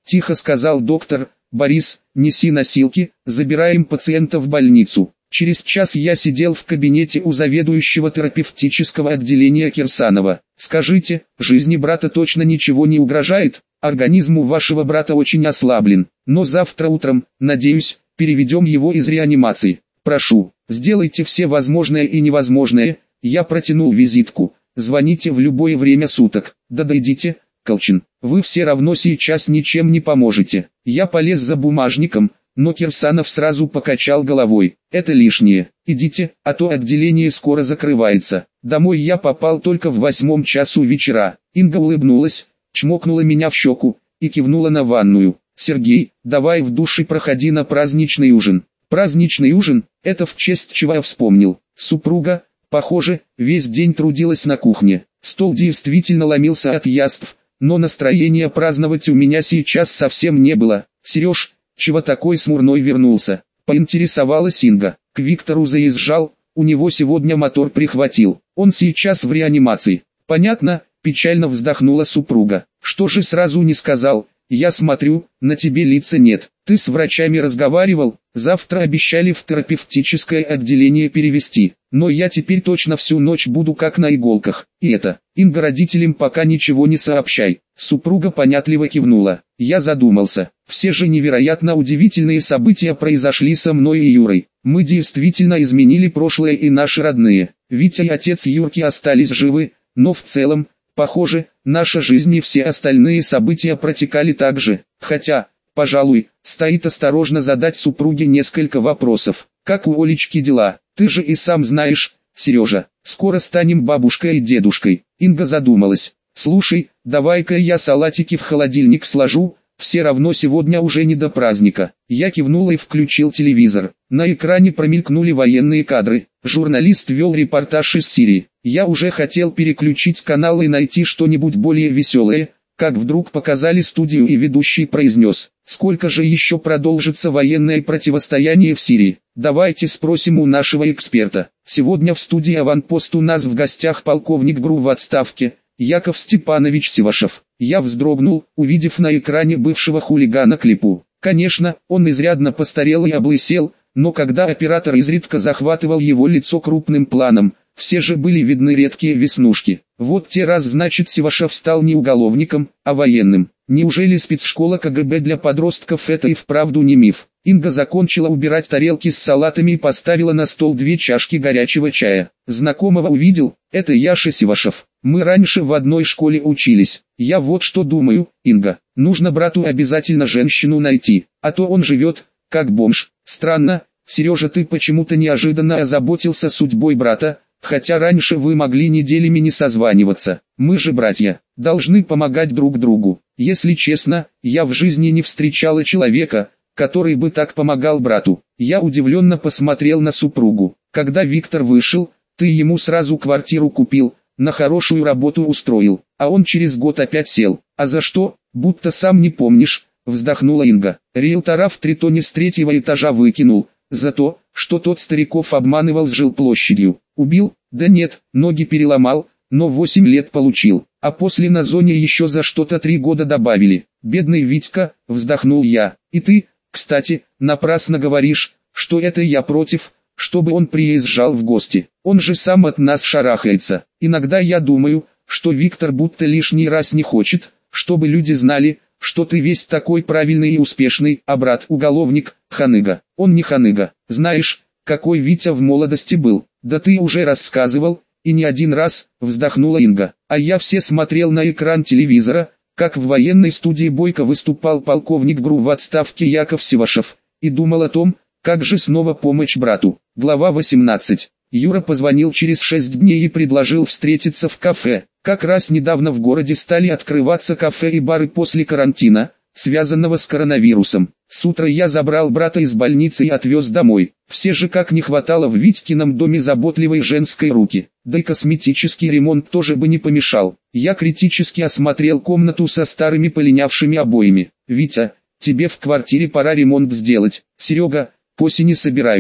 тихо сказал доктор. Борис, неси носилки, забираем пациента в больницу. Через час я сидел в кабинете у заведующего терапевтического отделения Кирсанова. Скажите, жизни брата точно ничего не угрожает? Организм у вашего брата очень ослаблен, но завтра утром, надеюсь, переведем его из реанимации. Прошу, сделайте все возможное и невозможное. Я протянул визитку. Звоните в любое время суток. Да дойдите, Колчин, вы все равно сейчас ничем не поможете. Я полез за бумажником, но Кирсанов сразу покачал головой. Это лишнее. Идите, а то отделение скоро закрывается. Домой я попал только в 8 часу вечера. Инга улыбнулась, чмокнула меня в щеку и кивнула на ванную. Сергей, давай в душ и проходи на праздничный ужин. Праздничный ужин, это в честь чего я вспомнил. Супруга, похоже, весь день трудилась на кухне. Стол действительно ломился от яств, но настроения праздновать у меня сейчас совсем не было. Сереж, чего такой смурной вернулся? Поинтересовалась Инга. К Виктору заезжал, у него сегодня мотор прихватил. Он сейчас в реанимации. Понятно, печально вздохнула супруга. Что же сразу не сказал? Я смотрю, на тебе лица нет. Ты с врачами разговаривал? Завтра обещали в терапевтическое отделение перевести. Но я теперь точно всю ночь буду как на иголках. И это, Инга, родителям пока ничего не сообщай. Супруга понятливо кивнула. Я задумался. Все же невероятно удивительные события произошли со мной и Юрой. Мы действительно изменили прошлое, и наши родные, Витя и отец Юрки, остались живы, но в целом, похоже, наша жизнь и все остальные события протекали так же. Хотя, пожалуй, стоит осторожно задать супруге несколько вопросов. Как у Олечки дела? Ты же и сам знаешь, Сережа, скоро станем бабушкой и дедушкой. Инга задумалась. Слушай, давай-ка я салатики в холодильник сложу, все равно сегодня уже не до праздника. Я кивнул и включил телевизор. На экране промелькнули военные кадры. Журналист вел репортаж из Сирии. Я уже хотел переключить канал и найти что-нибудь более веселое, как вдруг показали студию, и ведущий произнес: «Сколько же еще продолжится военное противостояние в Сирии? Давайте спросим у нашего эксперта». Сегодня в студии «Аванпост» у нас в гостях полковник ГРУ в отставке, Яков Степанович Сивашев. Я вздрогнул, увидев на экране бывшего хулигана Клипу. Конечно, он изрядно постарел и облысел, но когда оператор изредка захватывал его лицо крупным планом, все же были видны редкие веснушки. Вот те раз, значит, Сивашев стал не уголовником, а военным. Неужели спецшкола КГБ для подростков — это и вправду не миф? Инга закончила убирать тарелки с салатами и поставила на стол 2 чашки горячего чая. Знакомого увидел? Это Яша Сивашев. Мы раньше в одной школе учились. Я вот что думаю, Инга, нужно брату обязательно женщину найти, а то он живет, как бомж. Странно, Сережа, ты почему-то неожиданно озаботился судьбой брата, хотя раньше вы могли неделями не созваниваться. Мы же братья, должны помогать друг другу. Если честно, я в жизни не встречала человека, который бы так помогал брату. Я удивленно посмотрел на супругу. Когда Виктор вышел, ты ему сразу квартиру купил, на хорошую работу устроил, а он через год опять сел. А за что, будто сам не помнишь, вздохнула Инга. Риэлтора в Тритоне с 3-го этажа выкинул, за то, что тот стариков обманывал с жилплощадью. Убил? Да нет, ноги переломал, но 8 лет получил, а после на зоне еще за что-то 3 года добавили. Бедный Витька, вздохнул я. И ты, кстати, напрасно говоришь, что это я против, чтобы он приезжал в гости. Он же сам от нас шарахается. Иногда я думаю, что Виктор будто лишний раз не хочет, чтобы люди знали, что ты весь такой правильный и успешный, а брат уголовник, ханыга. Он не ханыга. Знаешь, какой Витя в молодости был? Да ты уже рассказывал, и не один раз, вздохнула Инга. А я все смотрел на экран телевизора, как в военной студии бойко выступал полковник ГРУ в отставке Яков Сивашев, и думал о том, как же снова помочь брату. Глава 18. Юра позвонил через 6 дней и предложил встретиться в кафе. Как раз недавно в городе стали открываться кафе и бары после карантина, связанного с коронавирусом. С утра я забрал брата из больницы и отвез домой. Все же как не хватало в Витькином доме заботливой женской руки. Да и косметический ремонт тоже бы не помешал. Я критически осмотрел комнату со старыми полинявшими обоями. «Витя, тебе в квартире пора ремонт сделать». «Серега, к осени собираюсь.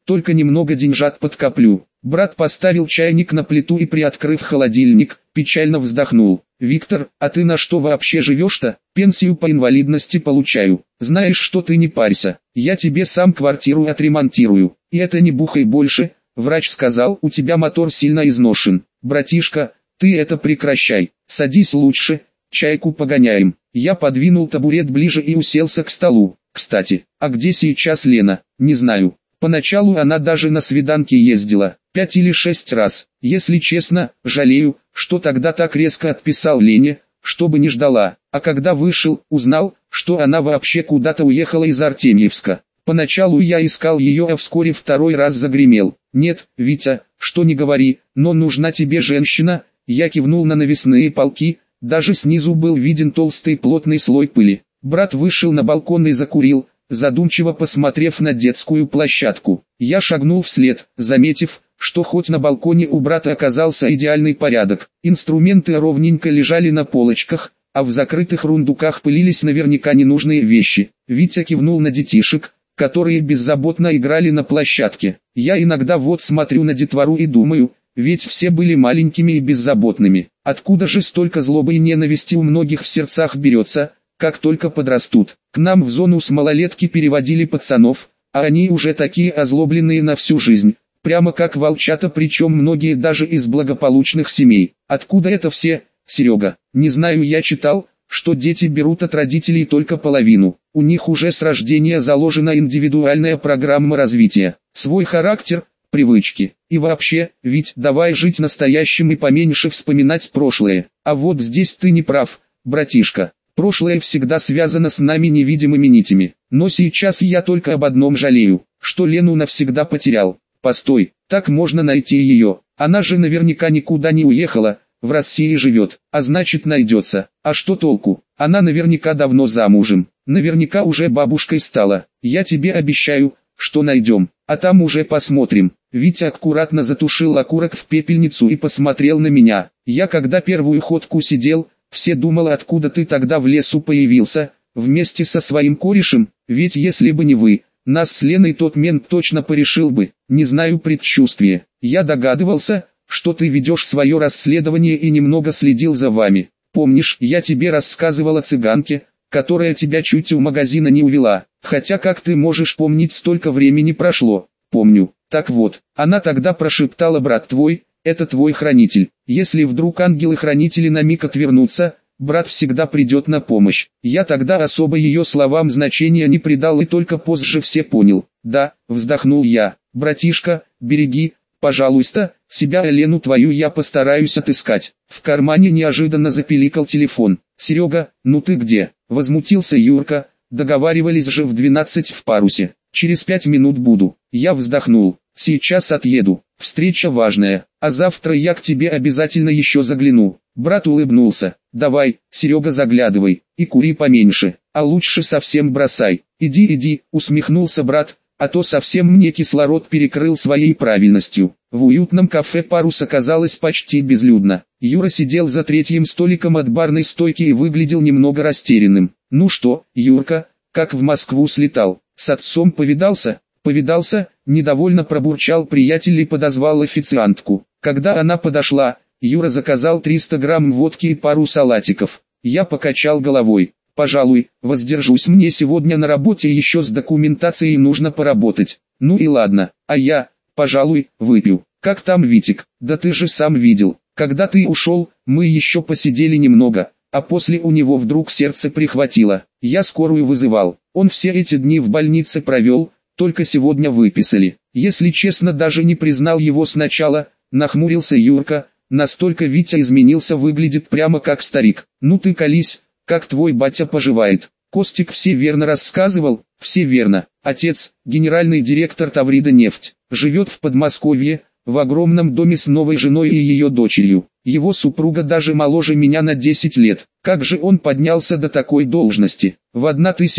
только немного деньжат подкоплю. Брат поставил чайник на плиту и, приоткрыв холодильник, печально вздохнул. «Виктор, а ты на что вообще живешь-то? Пенсию по инвалидности получаю. Знаешь что, ты не парься, я тебе сам квартиру отремонтирую. И это не бухай больше, врач сказал, у тебя мотор сильно изношен. Братишка, ты это прекращай, садись лучше, чайку погоняем». Я подвинул табурет ближе и уселся к столу. «Кстати, а где сейчас Лена? Не знаю. Поначалу она даже на свиданки ездила, 5 или 6 раз. Если честно, жалею, что тогда так резко отписал Лене, чтобы не ждала. А когда вышел, узнал, что она вообще куда-то уехала из Артемьевска. Поначалу я искал ее, а вскоре второй раз загремел. Нет, Витя, что не говори, но нужна тебе женщина». Я кивнул на навесные полки, даже снизу был виден толстый плотный слой пыли. Брат вышел на балкон и закурил, задумчиво посмотрев на детскую площадку. Я шагнул вслед, заметив, что хоть на балконе у брата оказался идеальный порядок, инструменты ровненько лежали на полочках, а в закрытых рундуках пылились наверняка ненужные вещи. Витя кивнул на детишек, которые беззаботно играли на площадке. Я иногда вот смотрю на детвору и думаю, ведь все были маленькими и беззаботными. Откуда же столько злобы и ненависти у многих в сердцах берется, как только подрастут? К нам в зону с малолетки переводили пацанов, а они уже такие озлобленные на всю жизнь, прямо как волчата, причем многие даже из благополучных семей. Откуда это все, Серега? Не знаю, я читал, что дети берут от родителей только половину. У них уже с рождения заложена индивидуальная программа развития, свой характер, привычки. И вообще, ведь давай жить настоящим и поменьше вспоминать прошлое. А вот здесь ты не прав, братишка. Прошлое всегда связано с нами невидимыми нитями. Но сейчас я только об одном жалею, что Лену навсегда потерял. Постой, так можно найти ее. Она же наверняка никуда не уехала, в России живет, а значит найдется. А что толку? Она наверняка давно замужем, наверняка уже бабушкой стала. Я тебе обещаю, что найдем, а там уже посмотрим. Витя аккуратно затушил окурок в пепельницу и посмотрел на меня. Я когда первую ходку сидел, все думали, откуда ты тогда в лесу появился, вместе со своим корешем, ведь если бы не вы, нас с Леной тот мент точно порешил бы. Не знаю, предчувствие. Я догадывался, что ты ведешь свое расследование и немного следил за вами. Помнишь, я тебе рассказывал о цыганке, которая тебя чуть у магазина не увела, хотя как ты можешь помнить, столько времени прошло? Помню. Так вот, она тогда прошептала: брат твой, это твой хранитель. Если вдруг ангелы-хранители на миг отвернутся, брат всегда придет на помощь. Я тогда особо ее словам значения не придал и только позже все понял. Да, вздохнул я, братишка, береги, пожалуйста, себя и Лену твою, я постараюсь отыскать. В кармане неожиданно запиликал телефон. Серега, ну ты где? Возмутился Юрка, договаривались же в 12 в парусе. Через 5 минут буду. Я вздохнул. Сейчас отъеду. Встреча важная, а завтра я к тебе обязательно еще загляну. Брат улыбнулся. Давай, Серега, заглядывай, и кури поменьше, а лучше совсем бросай. Иди, усмехнулся брат, а то совсем мне кислород перекрыл своей правильностью. В уютном кафе «Парус» оказалось почти безлюдно. Юра сидел за третьим столиком от барной стойки и выглядел немного растерянным. Ну что, Юрка, как в Москву слетал? С отцом повидался? Повидался, недовольно пробурчал приятель и подозвал официантку. Когда она подошла, Юра заказал 300 грамм водки и пару салатиков. Я покачал головой. Пожалуй, воздержусь, мне сегодня на работе еще с документацией нужно поработать. Ну и ладно, а я, пожалуй, выпью. Как там Витик? Да ты же сам видел. Когда ты ушел, мы еще посидели немного, а после у него вдруг сердце прихватило. Я скорую вызывал. Он все эти дни в больнице провел, только сегодня выписали. Если честно, даже не признал его сначала, нахмурился Юрка. Настолько Витя изменился, выглядит прямо как старик. Ну ты колись, как твой батя поживает? Костик все верно рассказывал? Все верно. Отец, генеральный директор Таврида нефть, живет в Подмосковье, в огромном доме с новой женой и ее дочерью. Его супруга даже моложе меня на 10 лет. Как же он поднялся до такой должности? В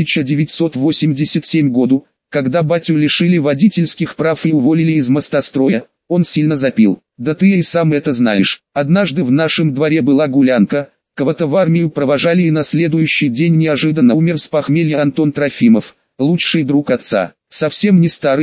1987 году, когда батю лишили водительских прав и уволили из мостостроя, он сильно запил. Да ты и сам это знаешь. Однажды в нашем дворе была гулянка, кого-то в армию провожали, и на следующий день неожиданно умер с похмелья Антон Трофимов, лучший друг отца. Совсем не старый,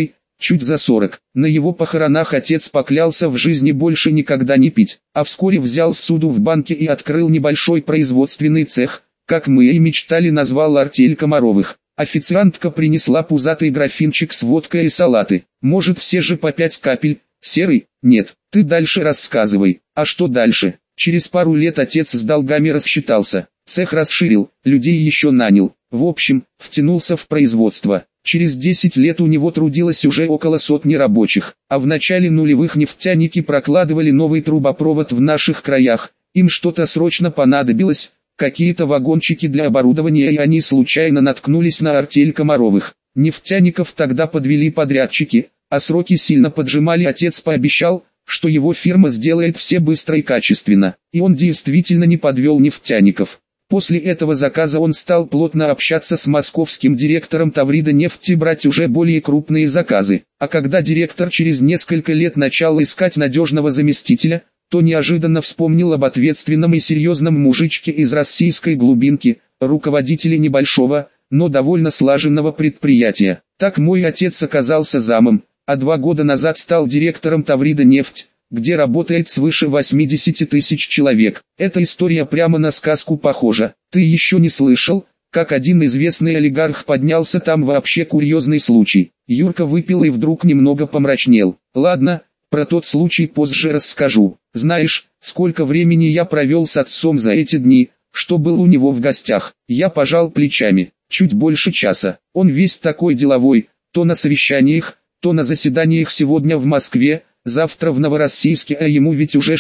чуть за 40. На его похоронах отец поклялся в жизни больше никогда не пить, а вскоре взял ссуду в банке и открыл небольшой производственный цех, как мы и мечтали, назвал «Артель Комаровых». Официантка принесла пузатый графинчик с водкой и салаты. Может, все же по 5 капель? Серый? Нет, ты дальше рассказывай. А что дальше? Через пару лет отец с долгами рассчитался, цех расширил, людей еще нанял. В общем, втянулся в производство. Через 10 лет у него трудилось уже около сотни рабочих, а в начале нулевых нефтяники прокладывали новый трубопровод в наших краях. Им что-то срочно понадобилось, какие-то вагончики для оборудования, и они случайно наткнулись на артель Комаровых. Нефтяников тогда подвели подрядчики, а сроки сильно поджимали. Отец пообещал, что его фирма сделает все быстро и качественно, и он действительно не подвел нефтяников. После этого заказа он стал плотно общаться с московским директором Таврида нефти, брать уже более крупные заказы. А когда директор через несколько лет начал искать надежного заместителя, то неожиданно вспомнил об ответственном и серьезном мужичке из российской глубинки, руководителе небольшого, но довольно слаженного предприятия. Так мой отец оказался замом, а 2 года назад стал директором Таврида нефть, где работает свыше 80 тысяч человек. Эта история прямо на сказку похожа. Ты еще не слышал, как один известный олигарх поднялся? Там вообще курьезный случай. Юрка выпил и вдруг немного помрачнел. Ладно, про тот случай позже расскажу. Знаешь, сколько времени я провел с отцом за эти дни, что был у него в гостях? Я пожал плечами. Чуть больше часа. Он весь такой деловой, то на совещаниях, то на заседаниях. Сегодня в Москве, завтра в Новороссийске, а ему ведь уже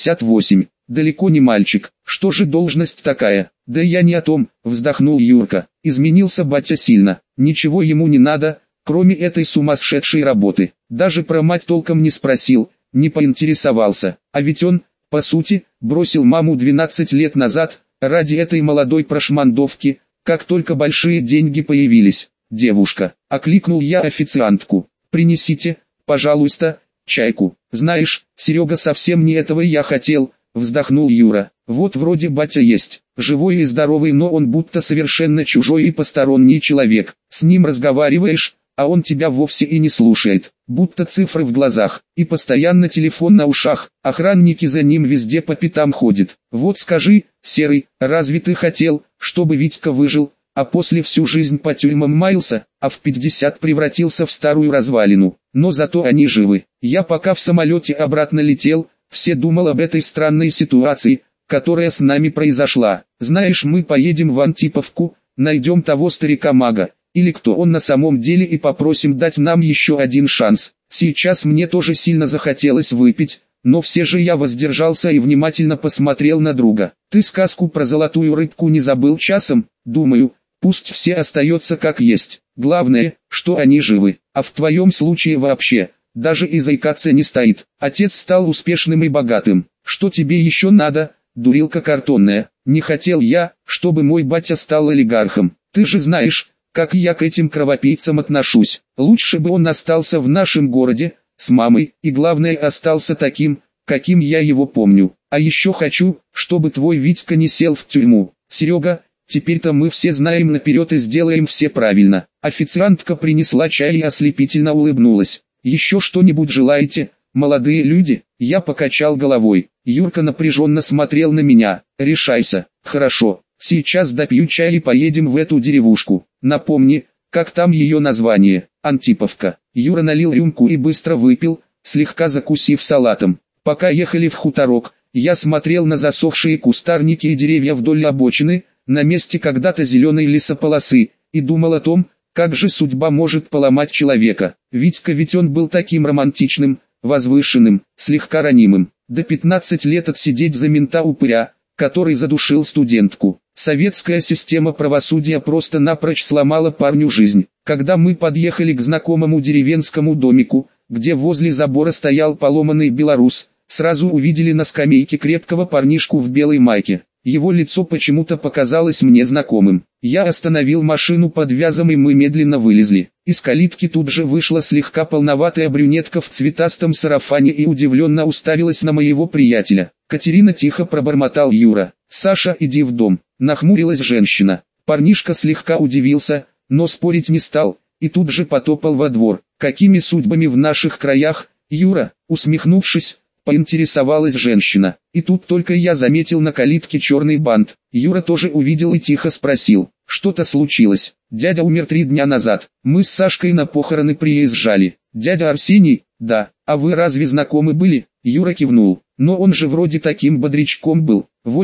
68. Далеко не мальчик. Что же должность такая? Да я не о том, вздохнул Юрка. Изменился батя сильно. Ничего ему не надо, кроме этой сумасшедшей работы. Даже про мать толком не спросил, не поинтересовался. А ведь он, по сути, бросил маму 12 лет назад, ради этой молодой прошмандовки, как только большие деньги появились. Девушка, окликнул я официантку. Принесите, пожалуйста, чайку. Знаешь, Серега, совсем не этого я хотел, вздохнул Юра. Вот вроде батя есть, живой и здоровый, но он будто совершенно чужой и посторонний человек. С ним разговариваешь, а он тебя вовсе и не слушает, будто цифры в глазах, и постоянно телефон на ушах, охранники за ним везде по пятам ходят. Вот скажи, Серый, разве ты хотел, чтобы Витька выжил, а после всю жизнь по тюрьмам маялся, а в 50 превратился в старую развалину? Но зато они живы. Я пока в самолете обратно летел, все думал об этой странной ситуации, которая с нами произошла. Знаешь, мы поедем в Антиповку, найдем того старика-мага, или кто он на самом деле, и попросим дать нам еще один шанс. Сейчас мне тоже сильно захотелось выпить, но все же я воздержался и внимательно посмотрел на друга. Ты сказку про золотую рыбку не забыл часом? Думаю, пусть все остается как есть. Главное, что они живы, а в твоем случае вообще, даже и заикаться не стоит. Отец стал успешным и богатым. Что тебе еще надо, дурилка картонная? Не хотел я, чтобы мой батя стал олигархом. Ты же знаешь, как я к этим кровопийцам отношусь. Лучше бы он остался в нашем городе, с мамой, и главное, остался таким, каким я его помню. А еще хочу, чтобы твой Витька не сел в тюрьму. Серега, теперь-то мы все знаем наперед и сделаем все правильно. Официантка принесла чай и ослепительно улыбнулась. Еще что-нибудь желаете, молодые люди? Я покачал головой. Юрка напряженно смотрел на меня. Решайся. Хорошо, сейчас допью чай и поедем в эту деревушку. Напомни, как там ее название? Антиповка. Юра налил рюмку и быстро выпил, слегка закусив салатом. Пока ехали в хуторок, я смотрел на засохшие кустарники и деревья вдоль обочины, на месте когда-то зеленой лесополосы, и думал о том, как же судьба может поломать человека. Витька, ведь он был таким романтичным, возвышенным, слегка ранимым. До 15 лет отсидеть за мента-упыря, который задушил студентку. Советская система правосудия просто-напрочь сломала парню жизнь. Когда мы подъехали к знакомому деревенскому домику, где возле забора стоял поломанный белорус, сразу увидели на скамейке крепкого парнишку в белой майке. Его лицо почему-то показалось мне знакомым. Я остановил машину под вязом, и мы медленно вылезли. Из калитки тут же вышла слегка полноватая брюнетка в цветастом сарафане и удивленно уставилась на моего приятеля. «Катерина», тихо пробормотал Юра. «Саша, иди в дом». Нахмурилась женщина. Парнишка слегка удивился, но спорить не стал, и тут же потопал во двор. Какими судьбами в наших краях, Юра? Усмехнувшись, поинтересовалась женщина. И тут только я заметил на калитке черный бант. Юра тоже увидел и тихо спросил: что-то случилось? Дядя умер 3 дня назад. Мы с Сашкой на похороны приезжали. Дядя Арсений? Да. А вы разве знакомы были? Юра кивнул. Но он же вроде таким бодрячком был.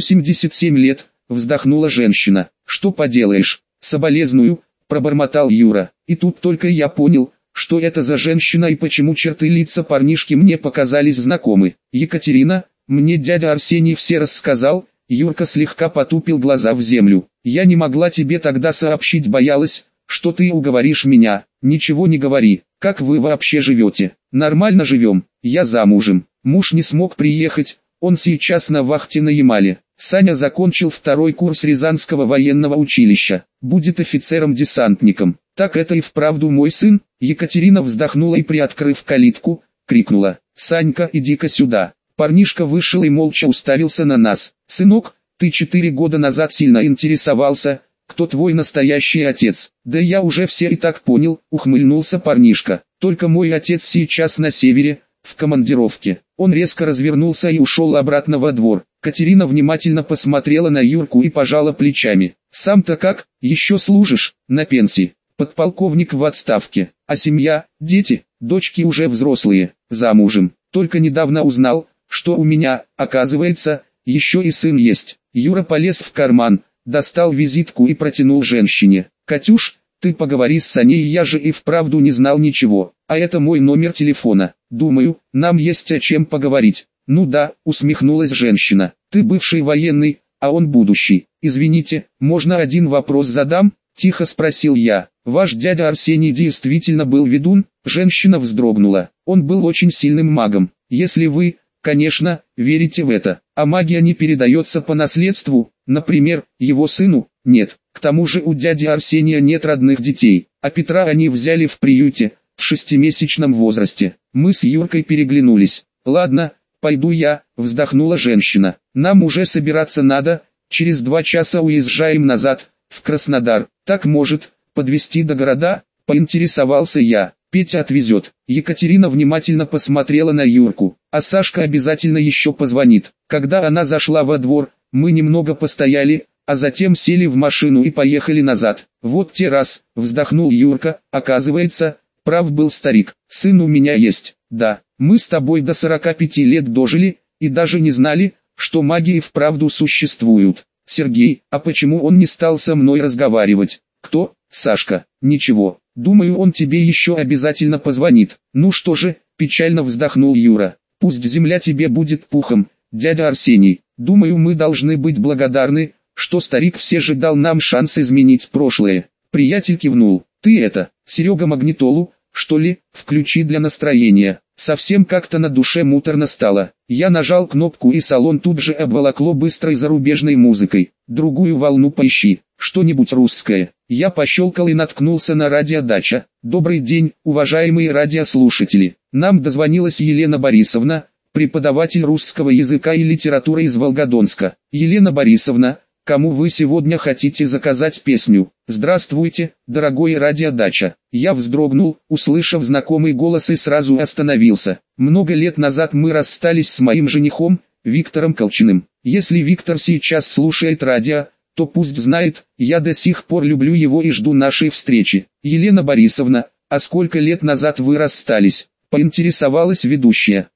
87 лет, вздохнула женщина. Что поделаешь? Соболезную, пробормотал Юра. И тут только я понял, что это за женщина и почему черты лица парнишки мне показались знакомы. Екатерина, мне дядя Арсений все рассказал. Юрка слегка потупил глаза в землю. Я не могла тебе тогда сообщить, боялась, что ты уговоришь меня. Ничего не говори. Как вы вообще живете? Нормально живем. Я замужем. Муж не смог приехать, он сейчас на вахте на Ямале. Саня закончил 2-й курс Рязанского военного училища. Будет офицером-десантником. Так это и вправду мой сын? Екатерина вздохнула и, приоткрыв калитку, крикнула: Санька, иди-ка сюда. Парнишка вышел и молча уставился на нас. Сынок, ты 4 года назад сильно интересовался, кто твой настоящий отец. Да я уже все и так понял, ухмыльнулся парнишка. Только мой отец сейчас на севере, в командировке. Он резко развернулся и ушел обратно во двор. Катерина внимательно посмотрела на Юрку и пожала плечами. Сам-то как, еще служишь? На пенсии. Подполковник в отставке. А семья, дети, дочки уже взрослые, замужем. Только недавно узнал, что у меня, оказывается, еще и сын есть. Юра полез в карман, достал визитку и протянул женщине. Катюш, ты поговори с Саней, я же и вправду не знал ничего. А это мой номер телефона. Думаю, нам есть о чем поговорить. Ну да, усмехнулась женщина. Ты бывший военный, а он будущий. Извините, можно один вопрос задам? Тихо спросил я. Ваш дядя Арсений действительно был ведун? Женщина вздрогнула. Он был очень сильным магом. Если вы, конечно, верите в это. А магия не передается по наследству, например, его сыну? Нет. К тому же у дяди Арсения нет родных детей. А Петра они взяли в приюте, в 6-месячном возрасте. Мы с Юркой переглянулись. Ладно, пойду я, вздохнула женщина. Нам уже собираться надо, через 2 часа уезжаем назад, в Краснодар. Так может, подвезти до города? Поинтересовался я. Петя отвезет. Екатерина внимательно посмотрела на Юрку. А Сашка обязательно еще позвонит. Когда она зашла во двор, мы немного постояли, а затем сели в машину и поехали назад. Вот те раз, вздохнул Юрка, оказывается, прав был старик. Сын у меня есть. Да, мы с тобой до 45 лет дожили, и даже не знали, что магии вправду существуют. Сергей, а почему он не стал со мной разговаривать? Кто? Сашка. Ничего. Думаю, он тебе еще обязательно позвонит. Ну что же, печально вздохнул Юра. Пусть земля тебе будет пухом, дядя Арсений. Думаю, мы должны быть благодарны, что старик все же дал нам шанс изменить прошлое. Приятель кивнул. Ты это, Серега, магнитолу, что ли, включи для настроения. Совсем как-то на душе муторно стало. Я нажал кнопку, и салон тут же обволокло быстрой зарубежной музыкой. Другую волну поищи, что-нибудь русское. Я пощелкал и наткнулся на радиодача. Добрый день, уважаемые радиослушатели. Нам дозвонилась Елена Борисовна, преподаватель русского языка и литературы из Волгодонска. Елена Борисовна, кому вы сегодня хотите заказать песню? Здравствуйте, дорогой радиодача. Я вздрогнул, услышав знакомый голос, и сразу остановился. Много лет назад мы расстались с моим женихом, Виктором Колчиным. Если Виктор сейчас слушает радио, то пусть знает, я до сих пор люблю его и жду нашей встречи. Елена Борисовна, а сколько лет назад вы расстались? Поинтересовалась ведущая.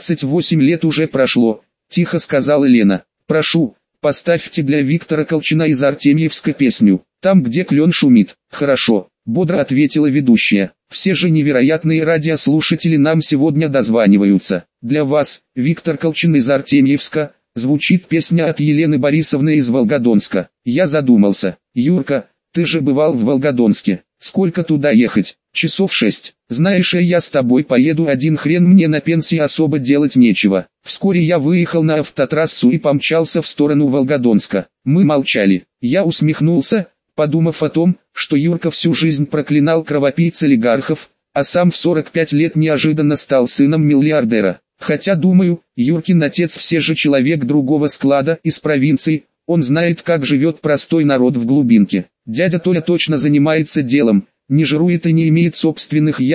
28 лет уже прошло, тихо сказала Лена. Прошу, поставьте для Виктора Колчина из Артемьевска песню, там где клен шумит. Хорошо, бодро ответила ведущая. Все же невероятные радиослушатели нам сегодня дозваниваются. Для вас, Виктор Колчин из Артемьевска, звучит песня от Елены Борисовны из Волгодонска. Я задумался. Юрка, ты же бывал в Волгодонске. Сколько туда ехать? Часов 6. Знаешь, я с тобой поеду один, хрен, мне на пенсии особо делать нечего. Вскоре я выехал на автотрассу и помчался в сторону Волгодонска. Мы молчали. Я усмехнулся, подумав о том, что Юрка всю жизнь проклинал кровопийц-олигархов, а сам в 45 лет неожиданно стал сыном миллиардера. Хотя, думаю, Юркин отец все же человек другого склада, из провинции, он знает, как живет простой народ в глубинке. Дядя Толя точно занимается делом, не жирует и не имеет собственных яхт,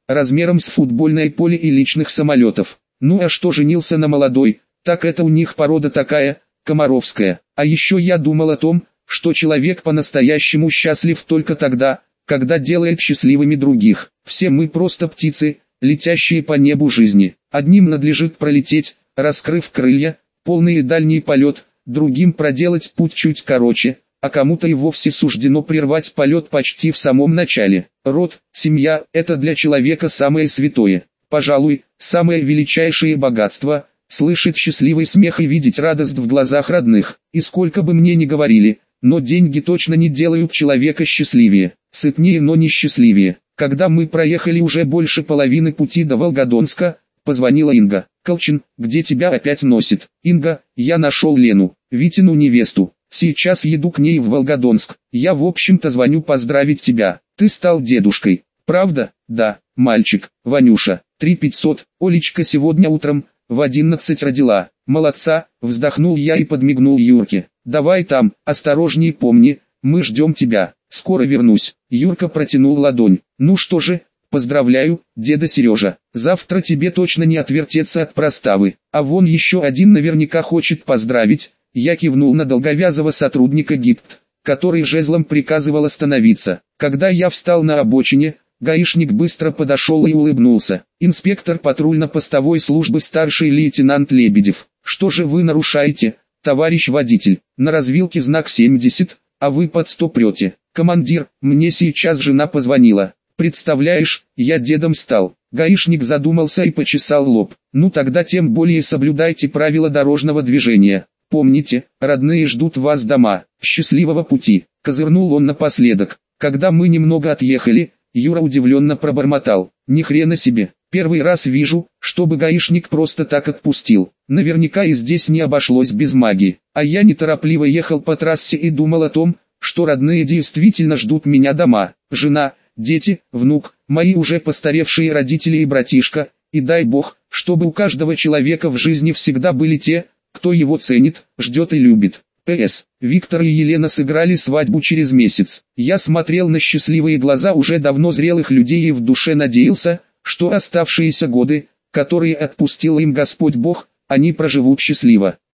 размером с футбольное поле и личных самолетов. Ну а что женился на молодой, так это у них порода такая, комаровская. А еще я думал о том, что человек по-настоящему счастлив только тогда, когда делает счастливыми других. Все мы просто птицы, летящие по небу жизни. Одним надлежит пролететь, раскрыв крылья, полный дальний полет, другим проделать путь чуть короче, а кому-то и вовсе суждено прервать полет почти в самом начале. Род, семья – это для человека самое святое, пожалуй, самое величайшее богатство – слышать счастливый смех и видеть радость в глазах родных. И сколько бы мне ни говорили, но деньги точно не делают человека счастливее, сытнее, но не счастливее. Когда мы проехали уже больше половины пути до Волгодонска, позвонила Инга. «Колчин, где тебя опять носит?» «Инга, я нашел Лену, Витину невесту. Сейчас еду к ней в Волгодонск. Я в общем-то звоню поздравить тебя. Ты стал дедушкой. Правда?» «Да, мальчик, Ванюша, 3500. Олечка сегодня утром в 11 родила». «Молодца», вздохнул я и подмигнул Юрке. «Давай там, осторожней, помни, мы ждем тебя. Скоро вернусь». Юрка протянул ладонь. «Ну что же, поздравляю, деда Сережа. Завтра тебе точно не отвертеться от проставы. А вон еще один наверняка хочет поздравить». Я кивнул на долговязого сотрудника ГИБД, который жезлом приказывал остановиться. Когда я встал на обочине, гаишник быстро подошел и улыбнулся. «Инспектор патрульно-постовой службы старший лейтенант Лебедев. Что же вы нарушаете, товарищ водитель? На развилке знак 70, а вы под 100 прете. Командир, мне сейчас жена позвонила. Представляешь, я дедом стал». Гаишник задумался и почесал лоб. «Ну тогда тем более соблюдайте правила дорожного движения. Помните, родные ждут вас дома. Счастливого пути!» Козырнул он напоследок. Когда мы немного отъехали, Юра удивленно пробормотал: «Ни хрена себе, первый раз вижу, чтобы гаишник просто так отпустил. Наверняка и здесь не обошлось без магии». А я неторопливо ехал по трассе и думал о том, что родные действительно ждут меня дома. Жена, дети, внук, мои уже постаревшие родители и братишка, и дай бог, чтобы у каждого человека в жизни всегда были те, кто его ценит, ждет и любит. П.С. Виктор и Елена сыграли свадьбу через месяц. Я смотрел на счастливые глаза уже давно зрелых людей и в душе надеялся, что оставшиеся годы, которые отпустил им Господь Бог, они проживут счастливо.